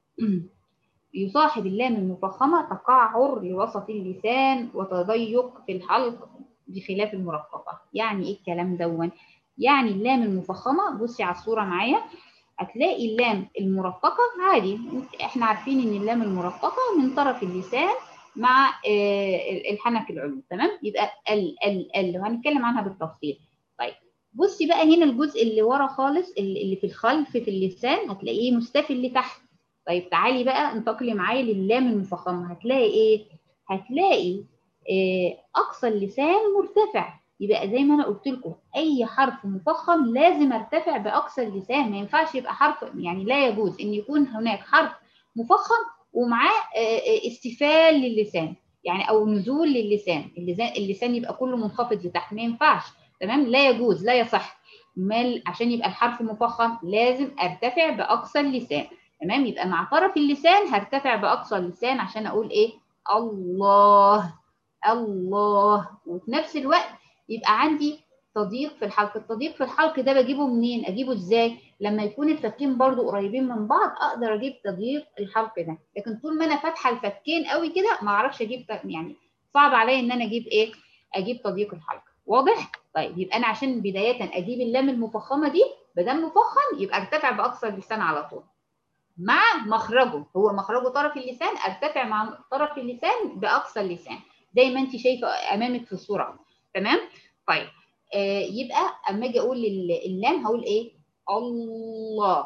يصاحب اللام المفخمه تقعر لوسط اللسان وتضيق في الحلق بخلاف المرققه. يعني ايه الكلام دون؟ يعني اللام المفخمه، بصي على الصوره معايا، هتلاقي اللام المرققة عادي، احنا عارفين ان اللام المرققة من طرف اللسان مع الحنك العلوي، تمام؟ يبقى ال وهنتكلم عنها بالتفصيل. طيب بصي بقى هنا الجزء اللي ورا خالص اللي في الخلف في اللسان هتلاقيه مستفل لتحت. طيب تعالي بقى انتقلي معايا لللام المفخمة، هتلاقي ايه؟ هتلاقي اقصى اللسان مرتفع. يبقى زي ما انا قلت لكم اي حرف مفخم لازم ارتفع باقصى اللسان، ما ينفعش يبقى حرف، يعني لا يجوز ان يكون هناك حرف مفخم ومعاه استفال للسان، يعني او نزول للسان، اللسان يبقى كله منخفض لتحت، ما ينفعش، تمام؟ لا يجوز، لا يصح. عشان يبقى الحرف مفخم لازم ارتفع باقصى اللسان، تمام؟ يبقى مع طرف اللسان هرتفع باقصى اللسان عشان اقول ايه؟ الله، الله. وفي نفس الوقت يبقى عندي تضييق في الحلق. التضييق في الحلق ده بجيبه منين؟ اجيبه ازاي؟ لما يكون الفكين برضو قريبين من بعض اقدر اجيب تضييق الحلق ده، لكن طول ما انا فاتحه الفكين قوي كده ما اعرفش اجيب، يعني صعب عليا ان انا اجيب ايه؟ اجيب تضييق الحلق. واضح؟ طيب يبقى انا عشان بدايه اجيب اللام المفخمه دي، بدل مفخم يبقى ارتفع باقصى اللسان على طول مع مخرجه، هو مخرجه طرف اللسان، ارتفع مع طرف اللسان باقصى اللسان زي ما انت شايفه امامك في الصوره، تمام؟ طيب يبقى اما اجي اقول اللام هقول ايه؟ الله،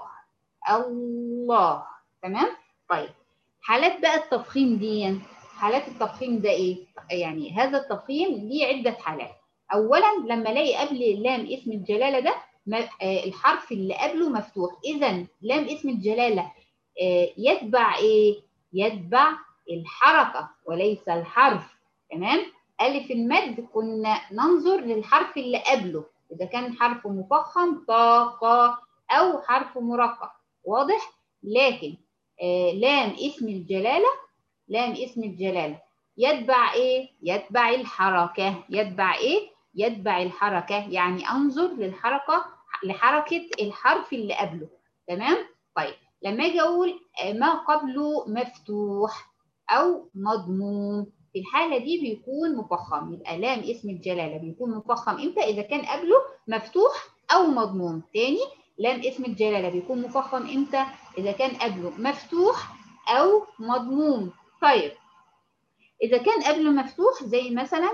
الله، تمام؟ طيب حالات بقى التفخيم دي، حالات التفخيم ده ايه؟ يعني هذا التفخيم ليه عده حالات. اولا لما الاقي قبل اللام اسم الجلاله ده الحرف اللي قبله مفتوح، اذا لام اسم الجلاله يتبع ايه؟ يتبع الحركه وليس الحرف، تمام؟ الف المد كنا ننظر للحرف اللي قبله، اذا كان حرف مفخم طاقه او حرف مرقق، واضح؟ لكن لام اسم الجلاله، لام اسم الجلاله يتبع ايه؟ يتبع الحركه. يتبع ايه؟ يتبع الحركه، يعني انظر للحركه، لحركه الحرف اللي قبله، تمام؟ طيب لما اجي اقول ما قبله مفتوح او مضموم، في الحاله دي بيكون مفخم. يبقى لام اسم الجلاله بيكون مفخم امتى؟ اذا كان قبله مفتوح او مضموم. تاني، لام اسم الجلاله بيكون مفخم امتى؟ اذا كان قبله مفتوح او مضموم. طيب اذا كان قبله مفتوح زي مثلا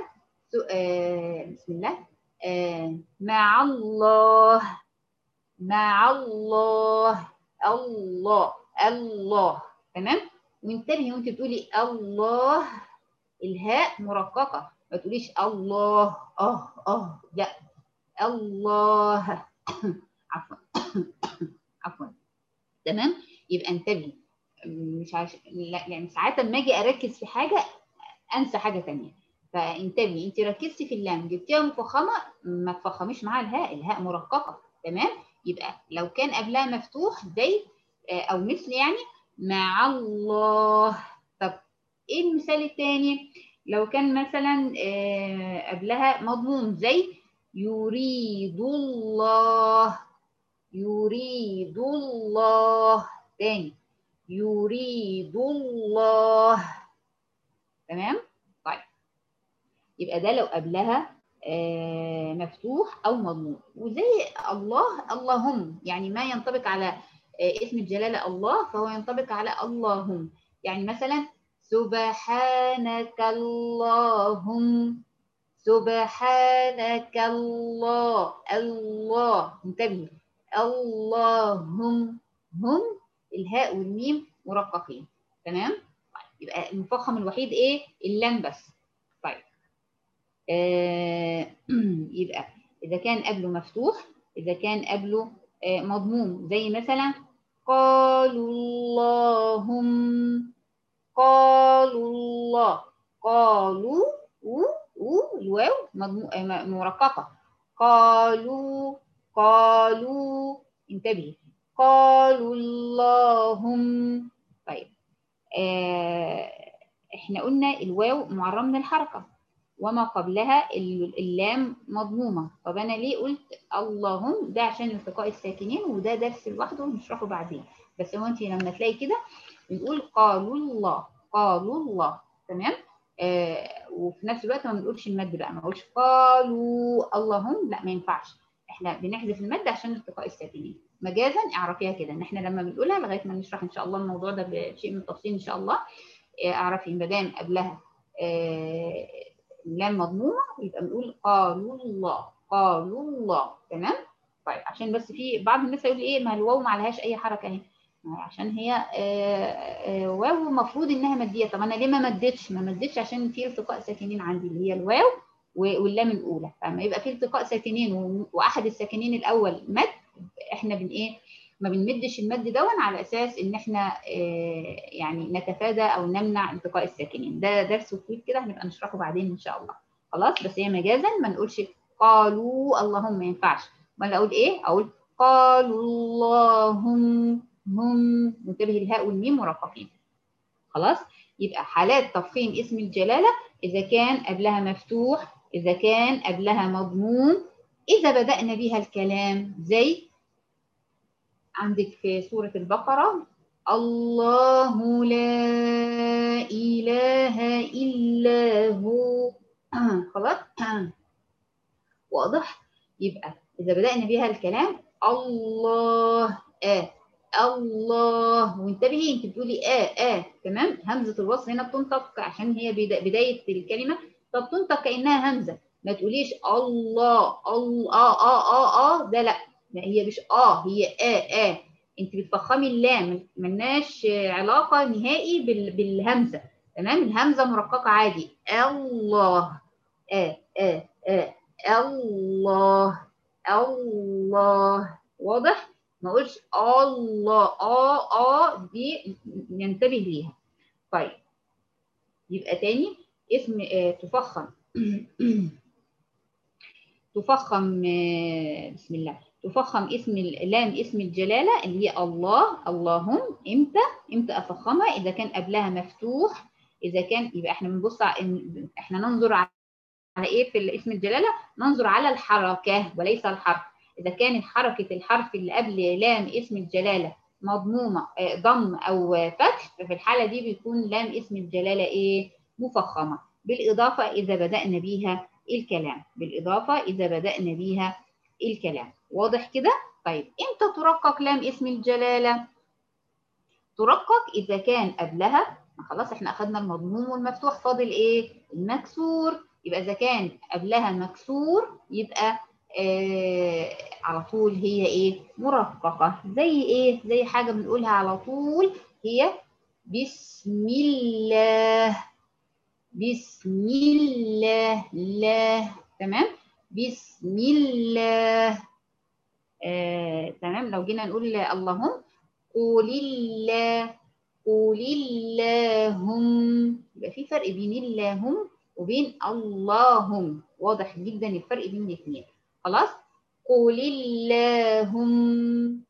بسم الله، مع الله، مع الله، الله، الله، تمام؟ وانتبهي وانت بتقولي الله الهاء مرققه، ما تقوليش الله لا، الله عفوا عفوا، تمام؟ يبقى انتبهي، مش لا يعني ساعات لما اجي اركز في حاجه انسى حاجه ثانيه، فانتبهي، انت ركزتي في اللام جبتيها مفخمه، ما تفخميش معاها الهاء، الهاء مرققه، تمام؟ يبقى لو كان قبلها مفتوح زي او مثل يعني مع الله. طب ايه المثال الثاني؟ لو كان مثلا قبلها مضموم زي يريد الله، يريد الله، تاني يريد الله، تمام؟ طيب يبقى ده لو قبلها مفتوح او مضموم. وزي الله، اللهم، يعني ما ينطبق على اسم الجلاله الله فهو ينطبق على اللهم. يعني مثلا سبحانك اللهم، سبحانك الله، الله، انتبهي، اللهم، هم الهاء والميم مرققين، تمام؟ يبقى المفخم الوحيد ايه؟ اللام بس. طيب يبقى اذا كان قبله مفتوح، اذا كان قبله مضموم زي مثلا قالوا اللهم، قالوا الله، قالوا الواو مرققه، قالوا، قالوا، انتبهي، قالوا اللهم. طيب احنا قلنا الواو معرّة من الحركة وما قبلها اللام مضمومة. طب أنا ليه قلت اللهم؟ ده عشان التقاء الساكنين، وده درس لوحده ونشرحه بعدين. بس هو أنت لما تلاقي كده بنقول قالوا الله، قالوا الله، تمام؟ وفي نفس الوقت ما بنقولش المد بقى، ما نقولش قالوا اللهم، لا ما ينفعش. احنا بنحذف المد عشان التقاء الساكنين. مجازا اعرفيها كده، ان احنا لما بنقولها لغايه ما نشرح ان شاء الله الموضوع ده بشيء من التفصيل ان شاء الله، اعرفي ما دام قبلها لام مضمومه يبقى بنقول قالوا الله، قالوا الله، تمام؟ طيب عشان بس في بعض الناس يقول ايه ما الواو ما عليهاش اي حركه اهي، عشان هي واو المفروض انها ماديه. طب انا ليه ما مدتش؟ ما مدتش عشان في التقاء ساكنين عندي اللي هي الواو واللام الاولى. فلما يبقى في التقاء ساكنين واحد الساكنين الاول مد، احنا بن ايه ما بنمدش المد دون على اساس ان احنا يعني نتفادى او نمنع التقاء الساكنين. ده درس طويل كده هنبقى نشرحه بعدين ان شاء الله. خلاص، بس هي مجازا ما نقولش قالوا اللهم، ما ينفعش. امال اقول ايه؟ اقول قالوا اللهم، هم، منتبه الهاء والميم مرققين. خلاص، يبقى حالات تفخيم اسم الجلالة إذا كان قبلها مفتوح، إذا كان قبلها مضموم، إذا بدأنا بها الكلام زي عندك في سورة البقرة الله لا إله إلا هو. خلاص واضح؟ يبقى إذا بدأنا بها الكلام الله الله، وانتبهي انت بتقولي تمام، همزة الوصل هنا بتنطق عشان هي بداية الكلمة، فبتنطق كأنها همزة. ما تقوليش الله ده لا، هي مش هي انت بتفخمي اللام، ملناش علاقة نهائي بالهمزة، تمام؟ الهمزة مرققة عادي. الله آه آه آه الله، الله، واضح؟ ما اقولش الله دي ننتبه ليها. طيب يبقى تاني اسم تفخم تفخم بسم الله، تفخم اسم لام اسم الجلالة اللي هي الله، اللهم. امتى افخمها؟ اذا كان قبلها مفتوح، اذا كان يبقى احنا بنبص احنا ننظر على ايه في اسم الجلاله؟ ننظر على الحركه وليس الحرف. اذا كانت حركه الحرف اللي قبل لام اسم الجلاله مضمومه ضم او فتح، ففي الحاله دي بيكون لام اسم الجلاله ايه؟ مفخمه. بالاضافه اذا بدانا بيها الكلام، بالاضافه اذا بدانا بيها الكلام. واضح كده؟ طيب امتى ترقق لام اسم الجلاله؟ ترقق اذا كان قبلها، خلاص احنا اخذنا المضموم والمفتوح، فاضل ايه؟ المكسور. يبقى اذا كان قبلها مكسور يبقى على طول هي ايه؟ مرققه. زي ايه؟ زي حاجه بنقولها على طول، هي بسم الله، بسم الله، لا، تمام؟ بسم الله. تمام. لو جينا نقول اللهم قول الله، قول اللهم، يبقى في فرق بين اللهم وبين اللهم، واضح جدا الفرق بين الاثنين. خلاص، قول اللهم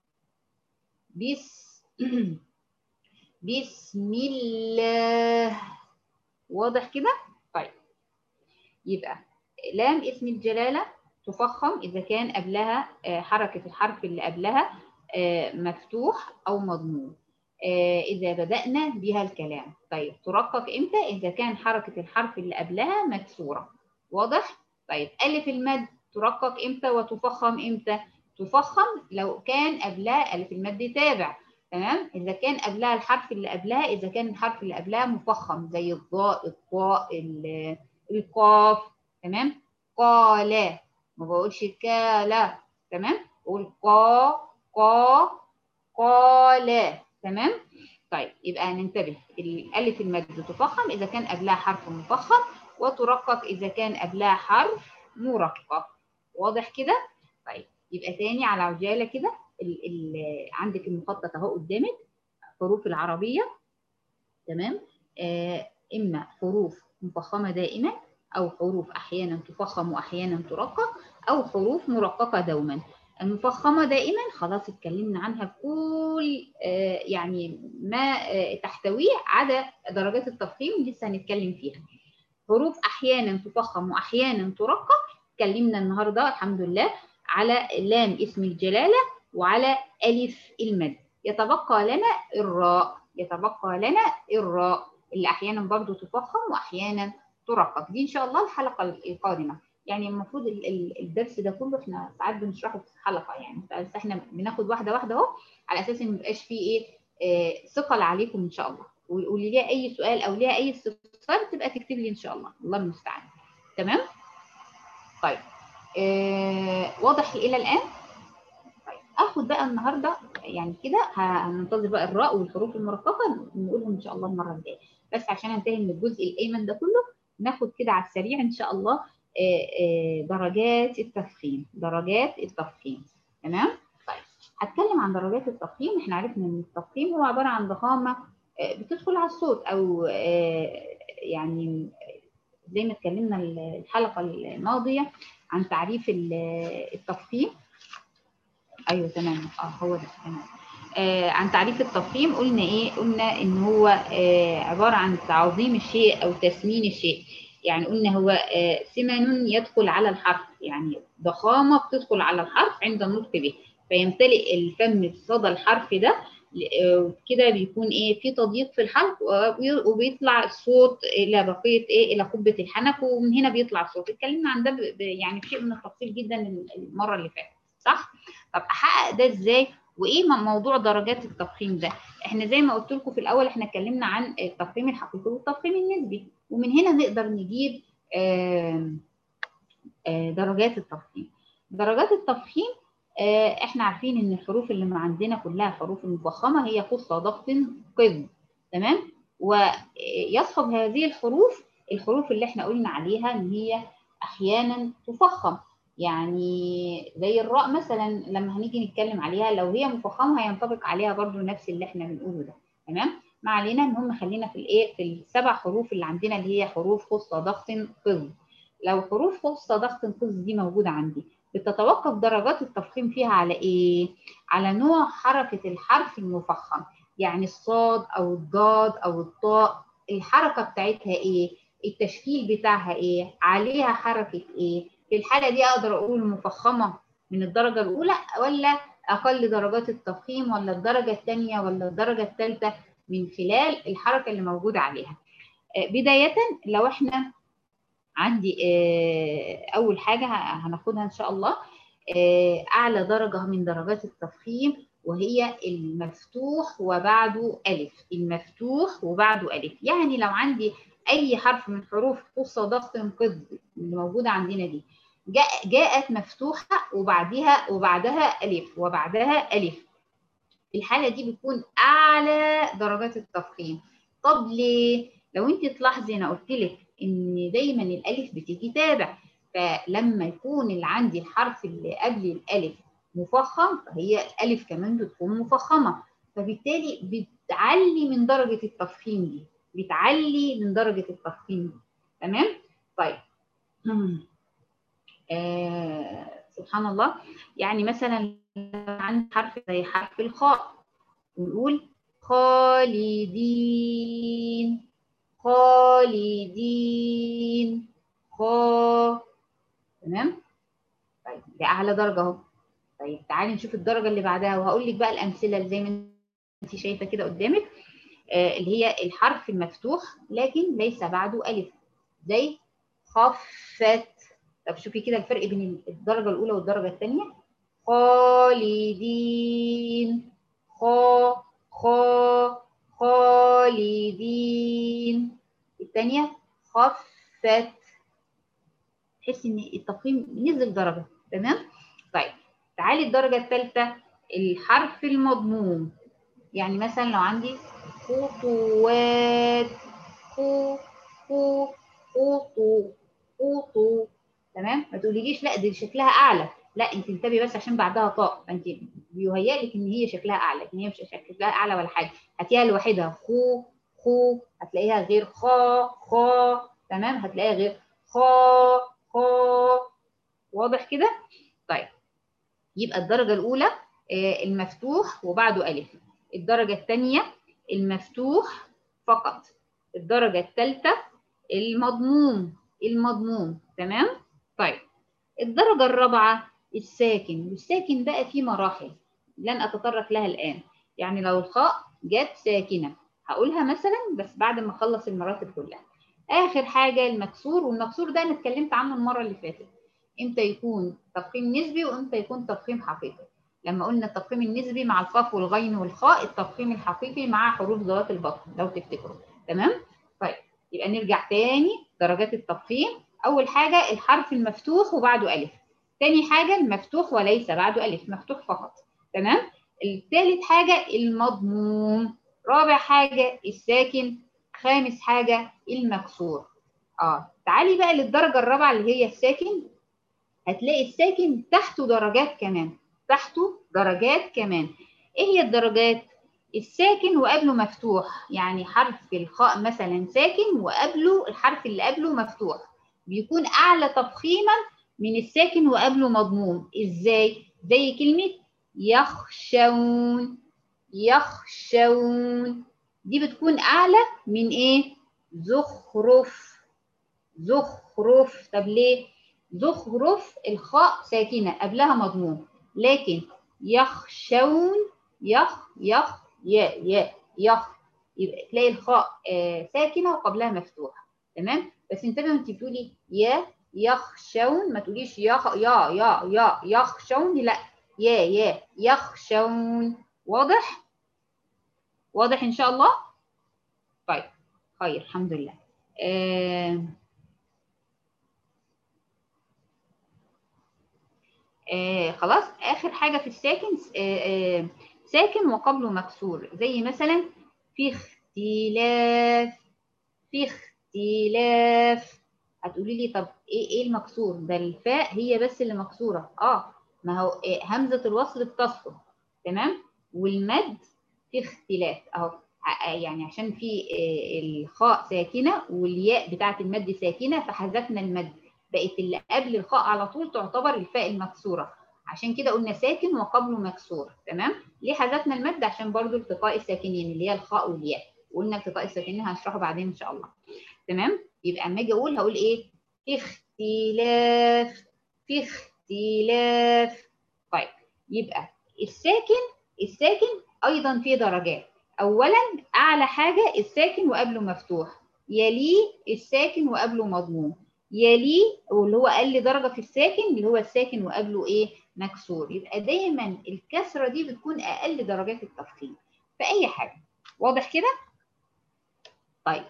بسم الله، واضح كده؟ طيب يبقى لام اسم الجلالة تفخم إذا كان قبلها حركة الحرف اللي قبلها مفتوح أو مضموم إذا بدأنا بها الكلام. طيب ترقق إمتى؟ إذا كان حركة الحرف اللي قبلها مكسورة. واضح؟ طيب ألف المد ترقق إمتى وتفخم إمتى؟ تفخم لو كان قبلها ألف المد تابع، تمام؟ إذا كان قبلها الحرف اللي قبلها، إذا كان الحرف اللي قبلها مفخم زي الضاء، الطاء، القاف، تمام؟ قال، ما بقولش كالا، تمام؟ بقول قا قال، تمام؟ طيب يبقى هننتبه، الالف المد تفخم اذا كان قبلها حرف مفخم، وترقق اذا كان قبلها حرف مرقق. واضح كده؟ طيب يبقى تاني على عجاله كده، عندك المخطط اهو قدامك، حروف العربيه، تمام؟ اما حروف مفخمه دائما، او حروف احيانا تفخم واحيانا ترقق، او حروف مرققه دوما. المفخمة دائما خلاص اتكلمنا عنها بكل يعني ما تحتويه، عدا درجات التفخيم لسه هنتكلم فيها. حروف أحيانا تفخم وأحيانا ترقق، اتكلمنا النهاردة الحمد لله على لام اسم الجلالة وعلى ألف المد. يتبقى لنا الراء، يتبقى لنا الراء اللي أحيانا برضو تفخم وأحيانا ترقق. دي إن شاء الله الحلقة القادمة. يعني المفروض الدرس ده كله احنا ساعات بنشرحه في حلقة يعني، بس احنا بناخد واحدة واحدة اهو، على أساس إن ما يبقاش فيه إيه ثقل عليكم إن شاء الله. واللي ليها أي سؤال أو ليها أي استفسار تبقى تكتب لي إن شاء الله، الله المستعان. تمام؟ طيب واضح إلى الآن؟ طيب آخد بقى النهاردة يعني كده، هننتظر بقى الراء والحروف المرققة نقولهم إن شاء الله المرة الجاية. بس عشان أنتهي من الجزء الأيمن ده كله، ناخد كده على السريع إن شاء الله درجات التفخيم، درجات التفخيم. تمام؟ طيب هتكلم عن درجات التفخيم. احنا عرفنا ان التفخيم هو عباره عن ضخامه بتدخل على الصوت، او يعني زي ما اتكلمنا الحلقه الماضيه عن تعريف التفخيم. ايوه تمام، هو ده تمام. عن تعريف التفخيم قلنا ايه؟ قلنا ان هو عباره عن تعظيم الشيء او تسمين الشيء. يعني قلنا هو سمن يدخل على الحرف، يعني ضخامه بتدخل على الحرف عند النطق به، فيمتلئ الفم بصدى الحرف ده. كده بيكون ايه؟ في تضييق في الحلق، وبيطلع الصوت الى بقيه ايه؟ الى قبه الحنك، ومن هنا بيطلع الصوت. اتكلمنا عن ده يعني بشيء من التفصيل جدا المره اللي فاتت، صح؟ طب احقق ده ازاي؟ وايه موضوع درجات التفخيم ده؟ احنا زي ما قلت لكم في الاول، احنا اتكلمنا عن التفخيم الحقيقي والتفخيم النسبي، ومن هنا نقدر نجيب درجات التفخيم. درجات التفخيم احنا عارفين ان الحروف اللي عندنا كلها حروف مفخمه، هي خص ضغط قذ. تمام؟ ويصحب هذه الحروف اللي احنا قلنا عليها ان هي احيانا تفخم. يعني زي الراء مثلا لما هنيجي نتكلم عليها، لو هي مفخمه هينطبق عليها برضو نفس اللي احنا بنقوله ده. تمام؟ ما علينا، ان هم خلينا في الايه، في السبع حروف اللي عندنا اللي هي حروف خص ضغط قذ. لو حروف خص ضغط قذ دي موجوده عندي، بتتوقف درجات التفخيم فيها على ايه؟ على نوع حركه الحرف المفخم. يعني الصاد او الضاد او الطاء، الحركه بتاعتها ايه؟ التشكيل بتاعها ايه؟ عليها حركه ايه؟ في الحاله دي اقدر اقول مفخمه من الدرجه الاولى، ولا اقل درجات التفخيم، ولا الدرجه الثانيه، ولا الدرجه الثالثه، من خلال الحركه اللي موجوده عليها. بدايه لو احنا عندي اول حاجه هناخدها ان شاء الله اعلى درجه من درجات التفخيم، وهي المفتوح وبعده الف. المفتوح وبعده الف، يعني لو عندي اي حرف من حروف خص ضغط قذ اللي موجوده عندنا دي جاءت مفتوحه وبعدها الف وبعدها الف، في الحاله دي بتكون اعلى درجات التفخيم. طب ليه؟ لو انت تلاحظي انا قلت لك ان دايما الالف بتيجي تابع، فلما يكون اللي عندي الحرف اللي قبل الالف مفخم، فهي الالف كمان بتكون مفخمه، فبالتالي بتعلي من درجه التفخيم دي، بتعلي من درجه التفخيم دي. تمام؟ طيب سبحان الله. يعني مثلا عندي حرف زي حرف الخاء، ونقول خالدين، خالدين، خا. تمام؟ طيب ده اعلى درجه اهو. طيب تعالي نشوف الدرجه اللي بعدها، وهقول لك بقى الامثله اللي زي ما انت شايفه كده قدامك، اللي هي الحرف المفتوح لكن ليس بعده الف، زي خفت. طب شوفي كده الفرق بين الدرجه الاولى والدرجه الثانيه. خالدين، خا، خا، خالدين. الثانيه خفت، تحسي ان التقييم نزل درجه. تمام؟ طيب تعالي الدرجه الثالثه، الحرف المضموم. يعني مثلا لو عندي خطوات، خو، خو، خطو، خطو. تمام؟ ما تقوليليش لا دي شكلها اعلى، لا انت انتبهي بس عشان بعدها طاء، فانت بيهيأ لك ان هي شكلها اعلى، لكن هي مش شكلها اعلى ولا حاجه. هاتيها لوحدها، خو، خو، هتلاقيها غير خا، خا. تمام؟ هتلاقيها غير خا، خا. واضح كده؟ طيب يبقى الدرجة الأولى المفتوح وبعده ألف. الدرجة الثانية المفتوح فقط. الدرجة الثالثة المضموم. تمام؟ طيب الدرجة الرابعة الساكن، والساكن بقى فيه مراحل لن أتطرق لها الآن. يعني لو الخاء جت ساكنة هقولها مثلا بس بعد ما أخلص المراتب كلها. آخر حاجة المكسور، والمكسور ده أنا اتكلمت عنه المرة اللي فاتت، إمتى يكون تفخيم نسبي وإمتى يكون تفخيم حقيقي. لما قلنا التفخيم النسبي مع القاف والغين والخاء، التفخيم الحقيقي مع حروف ذوات البطن لو تفتكروا. تمام؟ طيب يبقى نرجع تاني درجات التفخيم. أول حاجة الحرف المفتوح وبعده ألف. تاني حاجة المفتوح وليس بعده ألف، مفتوح فقط. تمام؟ الثالث حاجة المضموم. رابع حاجة الساكن. خامس حاجة المكسور. تعالي بقى للدرجة الرابعة اللي هي الساكن. هتلاقي الساكن تحته درجات كمان. تحته درجات كمان. ايه هي الدرجات؟ الساكن وقبله مفتوح، يعني حرف الخاء مثلا ساكن وقبله الحرف اللي قبله مفتوح، بيكون اعلى تفخيما من الساكن وقبله مضموم. ازاي؟ زي كلمة يخشون. يخشون دي بتكون اعلى من ايه؟ زخرف. زخرف. طب ليه؟ زخرف الخاء ساكنة قبلها مضموم، لكن يخشون يخ يخ يبقى تلاقي الخاء ساكنة وقبلها مفتوح. تمام؟ بس انتبهوا انت بتقولي يا يخشون، ما تقوليش يا يخشون، لا، يا يخشون. واضح؟ واضح ان شاء الله؟ طيب خير الحمد لله. خلاص آخر حاجة في الساكن ساكن وقبله مكسور، زي مثلا في اختلاف. في اختلاف. هتقولي لي طب ايه المكسور ده؟ الفاء هي بس اللي مكسورة. ما هو همزة الوصل بتسقط. تمام؟ والمد في اختلاف اهو، يعني عشان في الخاء ساكنة والياء بتاعت المد ساكنة فحذفنا المد، بقت اللي قبل الخاء على طول تعتبر الفاء المكسورة، عشان كده قلنا ساكن وقبله مكسور. تمام؟ ليه حذفنا المد؟ عشان برضو التقاء الساكنين اللي هي الخاء والياء، وقلنا التقاء الساكنين هنشرحه بعدين ان شاء الله. تمام؟ يبقى اما اجي اقول هقول ايه؟ في اختلاف. في اختلاف. طيب يبقى الساكن ايضا في درجات. اولا اعلى حاجه الساكن وقبله مفتوح، يليه الساكن وقبله مضموم، يليه واللي هو اقل درجه في الساكن اللي هو الساكن وقبله ايه؟ مكسور. يبقى دايما الكسره دي بتكون اقل درجات التفخيم في اي حاجه. واضح كده؟ طيب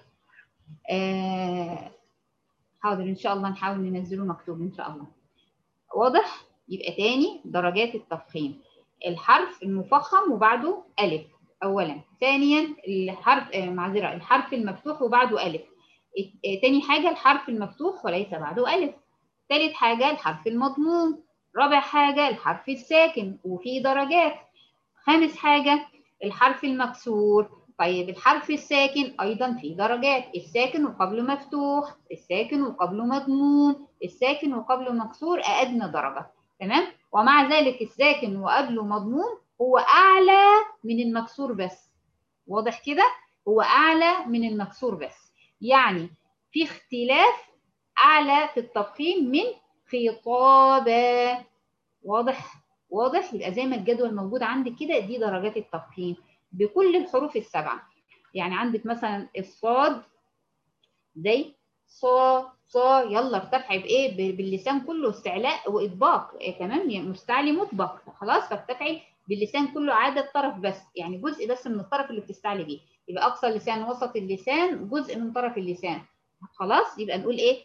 حاضر ان شاء الله نحاول ننزله مكتوب ان شاء الله. واضح؟ يبقى تاني درجات التفخيم: الحرف المفخم وبعده ألف أولا. ثانيا الحرف معذرة الحرف المفتوح وبعده ألف. تاني حاجة الحرف المفتوح وليس بعده ألف. ثالث حاجة الحرف المضموم. رابع حاجة الحرف الساكن وفي درجات. خامس حاجة الحرف المكسور. طيب الحرف الساكن أيضا في درجات: الساكن وقبله مفتوح، الساكن وقبله مضموم، الساكن وقبله مكسور أدنى درجة. تمام؟ ومع ذلك الساكن وقبله مضموم هو أعلى من المكسور بس. واضح كده؟ هو أعلى من المكسور بس، يعني في اختلاف أعلى في التفخيم من خطابة. واضح؟ واضح؟ يبقى زي ما الجدول موجود عندك كده، دي درجات التفخيم بكل الحروف السبعة. يعني عندك مثلا الصاد زي صا يلا ارتفعي بايه؟ باللسان كله استعلاء واطباق. تمام؟ مستعلي مطبق، خلاص فارتفعي باللسان كله عادة طرف بس، يعني جزء بس من الطرف اللي بتستعلي بيه. يبقى اقصى اللسان وسط اللسان جزء من طرف اللسان. خلاص يبقى نقول ايه؟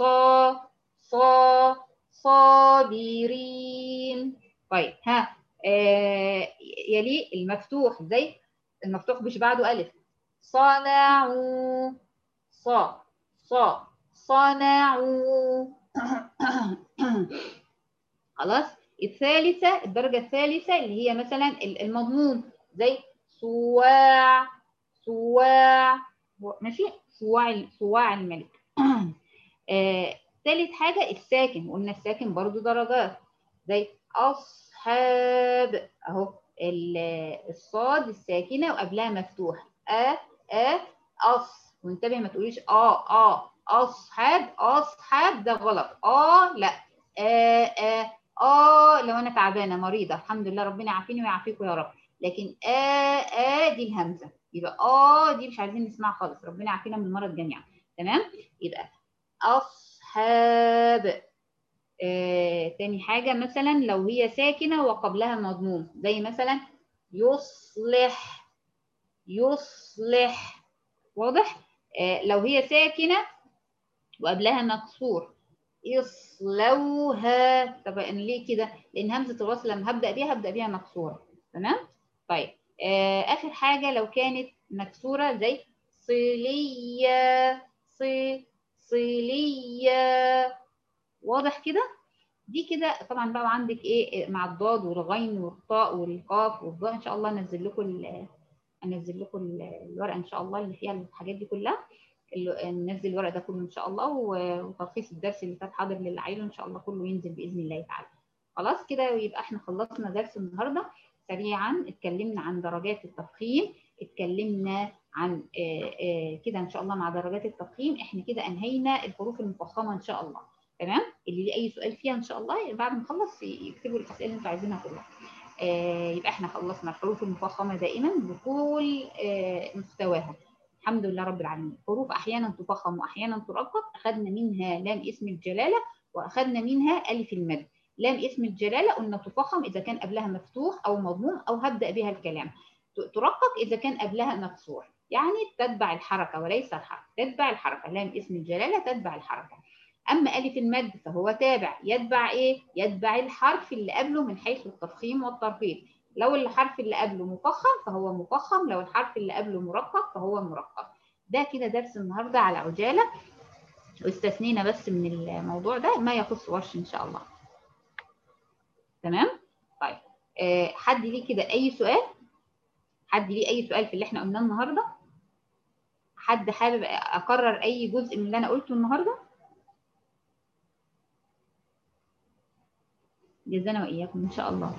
صا صابرين. طيب ها يلي المفتوح زي المفتوح مش بعده ألف. صنعوا. صا صنعوا. خلاص. الثالثة الدرجة الثالثة اللي هي مثلا المضموم زي صواع ماشي، صواع الملك. ثالث حاجة الساكن، قلنا الساكن برضو درجات زي أصحاب أهو، الصاد الساكنة وقبلها مفتوح، وانتبه ما تقوليش أصحاب، أصحاب ده غلط، لا، لو أنا تعبانة مريضة الحمد لله ربنا يعافيني ويعافيكم يا رب، لكن دي الهمزة، يبقى دي مش عايزين نسمعها خالص، ربنا يعافينا من المرض جميعا. تمام، يبقى أصحاب. تاني حاجة مثلا لو هي ساكنة وقبلها مضموم، زي مثلا يصلح، يصلح، واضح؟ لو هي ساكنة وقبلها مكسور، يصلوها. طب ليه كده؟ لأن همزة الوصل لما هبدأ بيها مكسورة. تمام؟ طيب آخر حاجة لو كانت مكسورة زي صلية، صلية، واضح كده؟ دي كده طبعا بقى عندك ايه مع الضاد والغين والطاء والقاف والظاء، ان شاء الله انزل لكم الورقه ان شاء الله اللي فيها الحاجات دي كلها، ننزل الورق ده كله ان شاء الله، وتلخيص الدرس اللي فات حاضر للي عايزه ان شاء الله كله ينزل باذن الله تعالى. خلاص كده يبقى احنا خلصنا درس النهارده. سريعا اتكلمنا عن درجات التفخيم، اتكلمنا عن كده ان شاء الله مع درجات التفخيم احنا كده انهينا الحروف المفخمه ان شاء الله. تمام، اللي ليه اي سؤال فيها ان شاء الله بعد ما نخلص يكتبوا الاسئله اللي انتوا عايزينها كلها. يبقى احنا خلصنا الحروف المفخمه دائما بكل مستواها الحمد لله رب العالمين. حروف احيانا تفخم واحيانا ترقق، اخذنا منها لام اسم الجلاله واخذنا منها الف المد. لام اسم الجلاله قلنا تفخم اذا كان قبلها مفتوح او مضموم او هبدا بها الكلام، ترقق اذا كان قبلها مكسور، يعني تتبع الحركه وليس الحرف، تتبع الحركه، لام اسم الجلاله تتبع الحركه. اما الف المد فهو تابع، يتبع ايه؟ يتبع الحرف اللي قبله من حيث التفخيم والترقيق. لو الحرف اللي قبله مفخم فهو مفخم، لو الحرف اللي قبله مرقق فهو مرقق. ده كده درس النهارده على عجاله، واستثنينا بس من الموضوع ده ما يخص ورش ان شاء الله. تمام؟ طيب حد ليه كده اي سؤال؟ حد ليه اي سؤال في اللي احنا قلناه النهارده؟ حد حابب اكرر اي جزء من اللي انا قلته النهارده؟ جزانا واياكم ان شاء الله.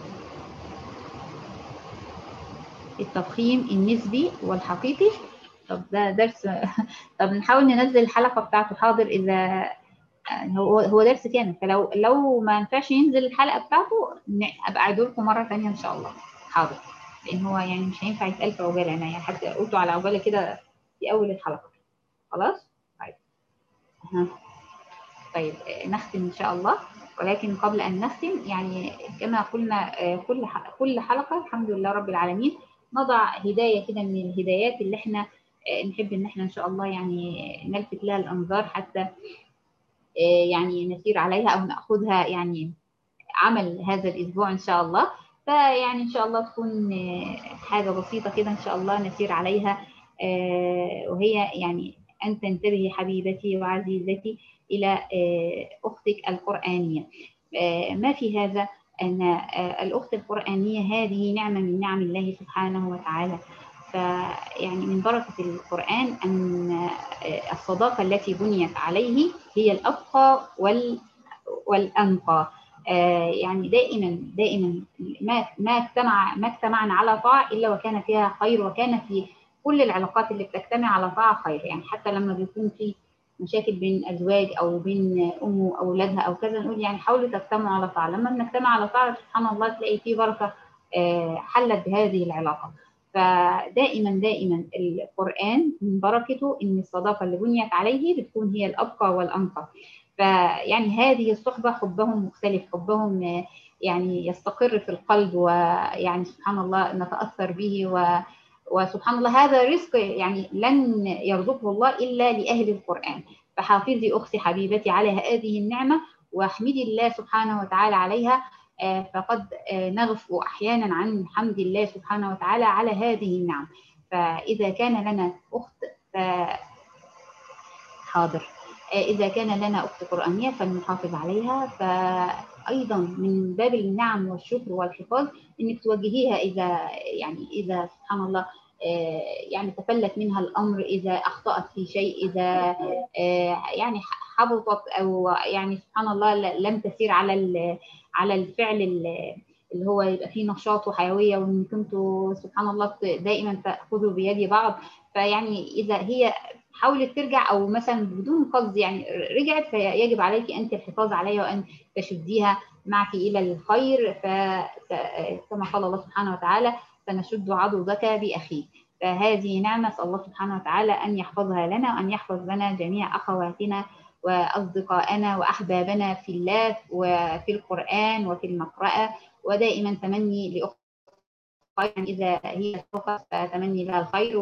التفخيم النسبي والحقيقي، طب ده درس طب نحاول ننزل الحلقه بتاعته، حاضر؟ اذا هو درس كامل، فلو ما ينفعش ينزل الحلقه بتاعته ابقى اعيده لكم مره ثانيه ان شاء الله. حاضر، لان هو يعني مش هينفع يتقال في عجاله، انا يعني حتى قلته على عجاله كده في اول الحلقه. خلاص طيب. طيب نختم ان شاء الله، ولكن قبل ان نختم يعني كما قلنا كل حلقه الحمد لله رب العالمين نضع هدايه كده من الهدايات اللي احنا نحب ان احنا ان شاء الله يعني نلفت لها الانظار، حتى يعني نسير عليها او ناخذها يعني عمل هذا الاسبوع ان شاء الله. فيعني ان شاء الله تكون حاجه بسيطه كده ان شاء الله نسير عليها، وهي يعني ان تنتبهي حبيبتي وعزيزتي الى اختك القرانيه. ما في هذا ان الاخت القرانيه هذه نعمه من نعم الله سبحانه وتعالى. فيعني من بركه القران ان الصداقه التي بنيت عليه هي الابقى والانقى. يعني دائما ما اجتمعنا على طاعه الا وكان فيها خير، وكان في كل العلاقات اللي بتجتمع على طاعه خير. يعني حتى لما بيكون في مشاكل بين ازواج او بين ام واولادها او كذا، نقول يعني حاولوا تجتمعوا على طاعه، لما بنجتمع على طاعه سبحان الله تلاقي في بركه حلت بهذه العلاقه. فدائما القران من بركته ان الصداقه اللي بنيت عليه بتكون هي الابقى والانقى. فيعني هذه الصحبة حبهم مختلف، حبهم يعني يستقر في القلب، ويعني سبحان الله نتأثر به، وسبحان الله هذا رزق يعني لن يرزقه الله إلا لأهل القرآن. فحافظي أختي حبيبتي على هذه النعمة، واحمدي الله سبحانه وتعالى عليها. فقد نغفو أحيانا عن حمد الله سبحانه وتعالى على هذه النعم. فإذا كان لنا أخت حاضر، إذا كان لنا أخت قرآنية فلنحافظ عليها. فأيضا من باب النعم والشكر والحفاظ إنك توجهيها إذا سبحان الله يعني تفلت منها الأمر، إذا أخطأت في شيء، إذا يعني حبطت أو يعني سبحان الله لم تسير على الفعل اللي هو يبقى فيه نشاط وحيوية، وإن كنتوا سبحان الله دائما تأخذوا بيد بعض. فيعني إذا هي حاولت ترجع أو مثلا بدون قصد يعني رجعت، فيجب عليك أنت الحفاظ عليها وأن تشديها معك إلى الخير. فكما قال الله سبحانه وتعالى: فنشد عضدك بأخيك. فهذه نعمة أسأل الله سبحانه وتعالى أن يحفظها لنا، وأن يحفظ لنا جميع أخواتنا وأصدقائنا وأحبابنا في الله وفي القرآن وفي المقرأة. ودائما تمني لأختي إذا هي فقط فتمني لها الخير،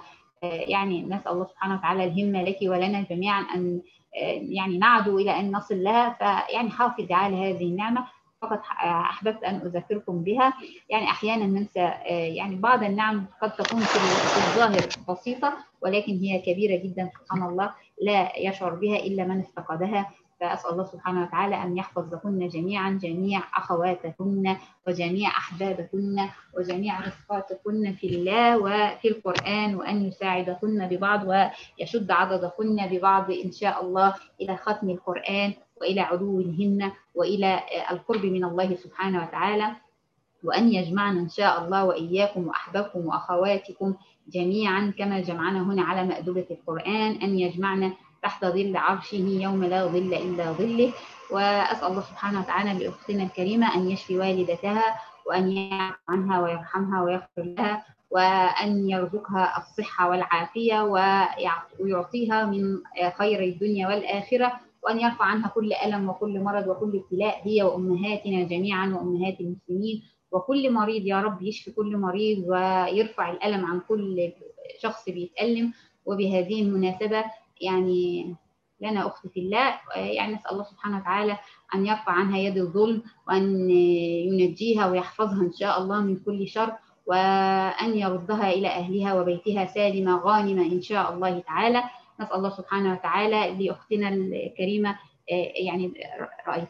ويعني نسأل الله سبحانه وتعالى الهمة لك ولنا جميعا أن يعني نعدو إلى أن نصل لها. فيعني حافظي على هذه النعمة. فقط أحببت أن أذكركم بها. يعني أحيانا ننسى يعني بعض النعم قد تكون في الظاهر بسيطة، ولكن هي كبيرة جدا سبحان الله، لا يشعر بها إلا من افتقدها. فأسأل الله سبحانه وتعالى أن يحفظ لكن جميعا جميع أخواتكن وجميع أحبابكن وجميع رفقاتكن في الله وفي القرآن، وأن يساعدكن ببعض ويشد عضدكن ببعض إن شاء الله إلى ختم القرآن وإلى علو الهمة وإلى القرب من الله سبحانه وتعالى. وأن يجمعنا إن شاء الله وإياكم وأحبابكم وأخواتكم جميعا كما جمعنا هنا على مأدبة القرآن، أن يجمعنا تحت ظل عرشه يوم لا ظل إلا ظله. وأسأل الله سبحانه وتعالى لأختنا الكريمة أن يشفي والدتها، وأن يعفو عنها ويرحمها ويغفر لها، وأن يرزقها الصحة والعافية ويعطيها من خير الدنيا والآخرة، وأن يرفع عنها كل ألم وكل مرض وكل ابتلاء، هي وأمهاتنا جميعا وأمهات المسلمين. وكل مريض يا رب يشفي كل مريض ويرفع الألم عن كل شخص بيتألم. وبهذه المناسبة يعني لنا أخت في الله، يعني نسأل الله سبحانه وتعالى أن يرفع عنها يد الظلم، وأن ينجيها ويحفظها إن شاء الله من كل شر، وأن يردها إلى أهلها وبيتها سالمة غانمة إن شاء الله تعالى. نسأل الله سبحانه وتعالى لأختنا الكريمة يعني رأيت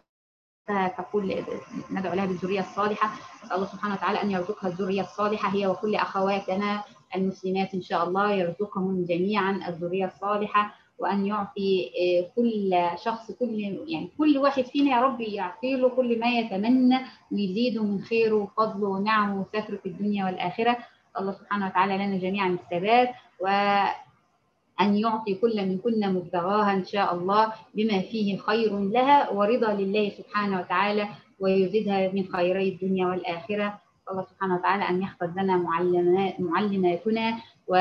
تقول ندعو لها بالذرية الصالحة. نسأل الله سبحانه وتعالى أن يرزقها الذرية الصالحة هي وكل أخواتنا المسلمات إن شاء الله، يرزقهم جميعا الذرية الصالحة، وأن يعطي كل شخص كل واحد فينا يا رب يعطي له كل ما يتمنى ويزيده من خيره وفضله ونعمه وستره في الدنيا والآخرة. الله سبحانه وتعالى لنا جميعا الثبات، أن يعطي كل منكن مبتغاها إن شاء الله بما فيه خير لها ورضا لله سبحانه وتعالى، ويزيدها من خيري الدنيا والآخرة. الله سبحانه وتعالى أن يحفظ لنا معلماتنا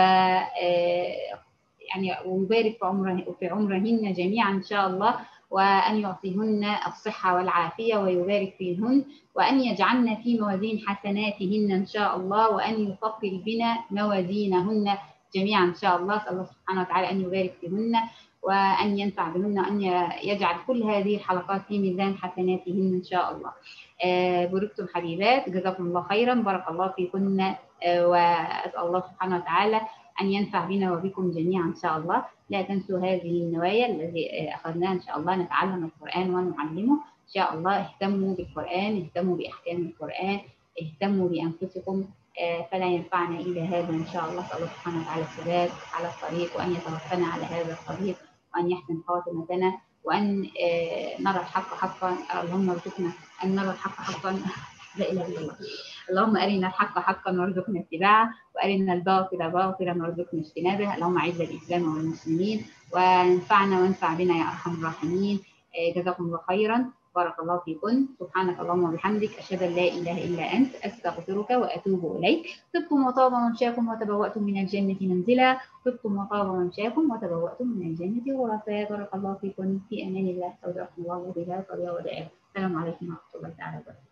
يعني ويبارك في عمرهن جميعا إن شاء الله، وأن يعطيهن الصحة والعافية ويبارك فيهن، وأن يجعلنا في موازين حسناتهن إن شاء الله، وأن يثقل بنا موازينهن جميعا إن شاء الله. أسأل الله سبحانه وتعالى أن يبارك فيهن وأن ينفع بهن، وأن يجعل كل هذه الحلقات في ميزان حسناتهن إن شاء الله. باركتم حبيبات، جزاكم الله خيرا، بارك الله فيكن. وأسأل الله سبحانه وتعالى أن ينفع بنا وبكم جميعا إن شاء الله. لا تنسوا هذه النوايا التي أخذناها إن شاء الله، نتعلم القرآن ونعلمه إن شاء الله. اهتموا بالقرآن، اهتموا بأحكام القرآن، اهتموا بأنفسكم، فلا ينفعنا إلا هذا إن شاء الله. أسأل الله سبحانه وتعالى الثبات على الطريق، وأن يتوفنا على هذا الطريق، وأن يحسن خاتمتنا، وأن نرى الحق حقا. اللهم ارزقنا أن نرى الحق حقا. لا إله إلا الله. اللهم أرنا الحق حقا وارزقنا اتباعه، وأرنا الباطل باطلا وارزقنا اجتنابه. اللهم أعز الإسلام والمسلمين، وانفعنا وانفع بنا يا أرحم الراحمين. جزاكم الله خيرا، بارك الله فيكم. سبحانك اللهم وبحمدك، أشهد أن لا إله إلا أنت، أستغفرك وأتوب إليك. طبتم وطاب ممشاكم وتبوأتم من الجنة منزلا، طبتم وطاب ممشاكم وتبوأتم من الجنة غرفا. بارك الله فيكم، في أمان الله، استودعكم الله وبالله ودائعه. السلام عليكم ورحمة الله تعالى وبركاته.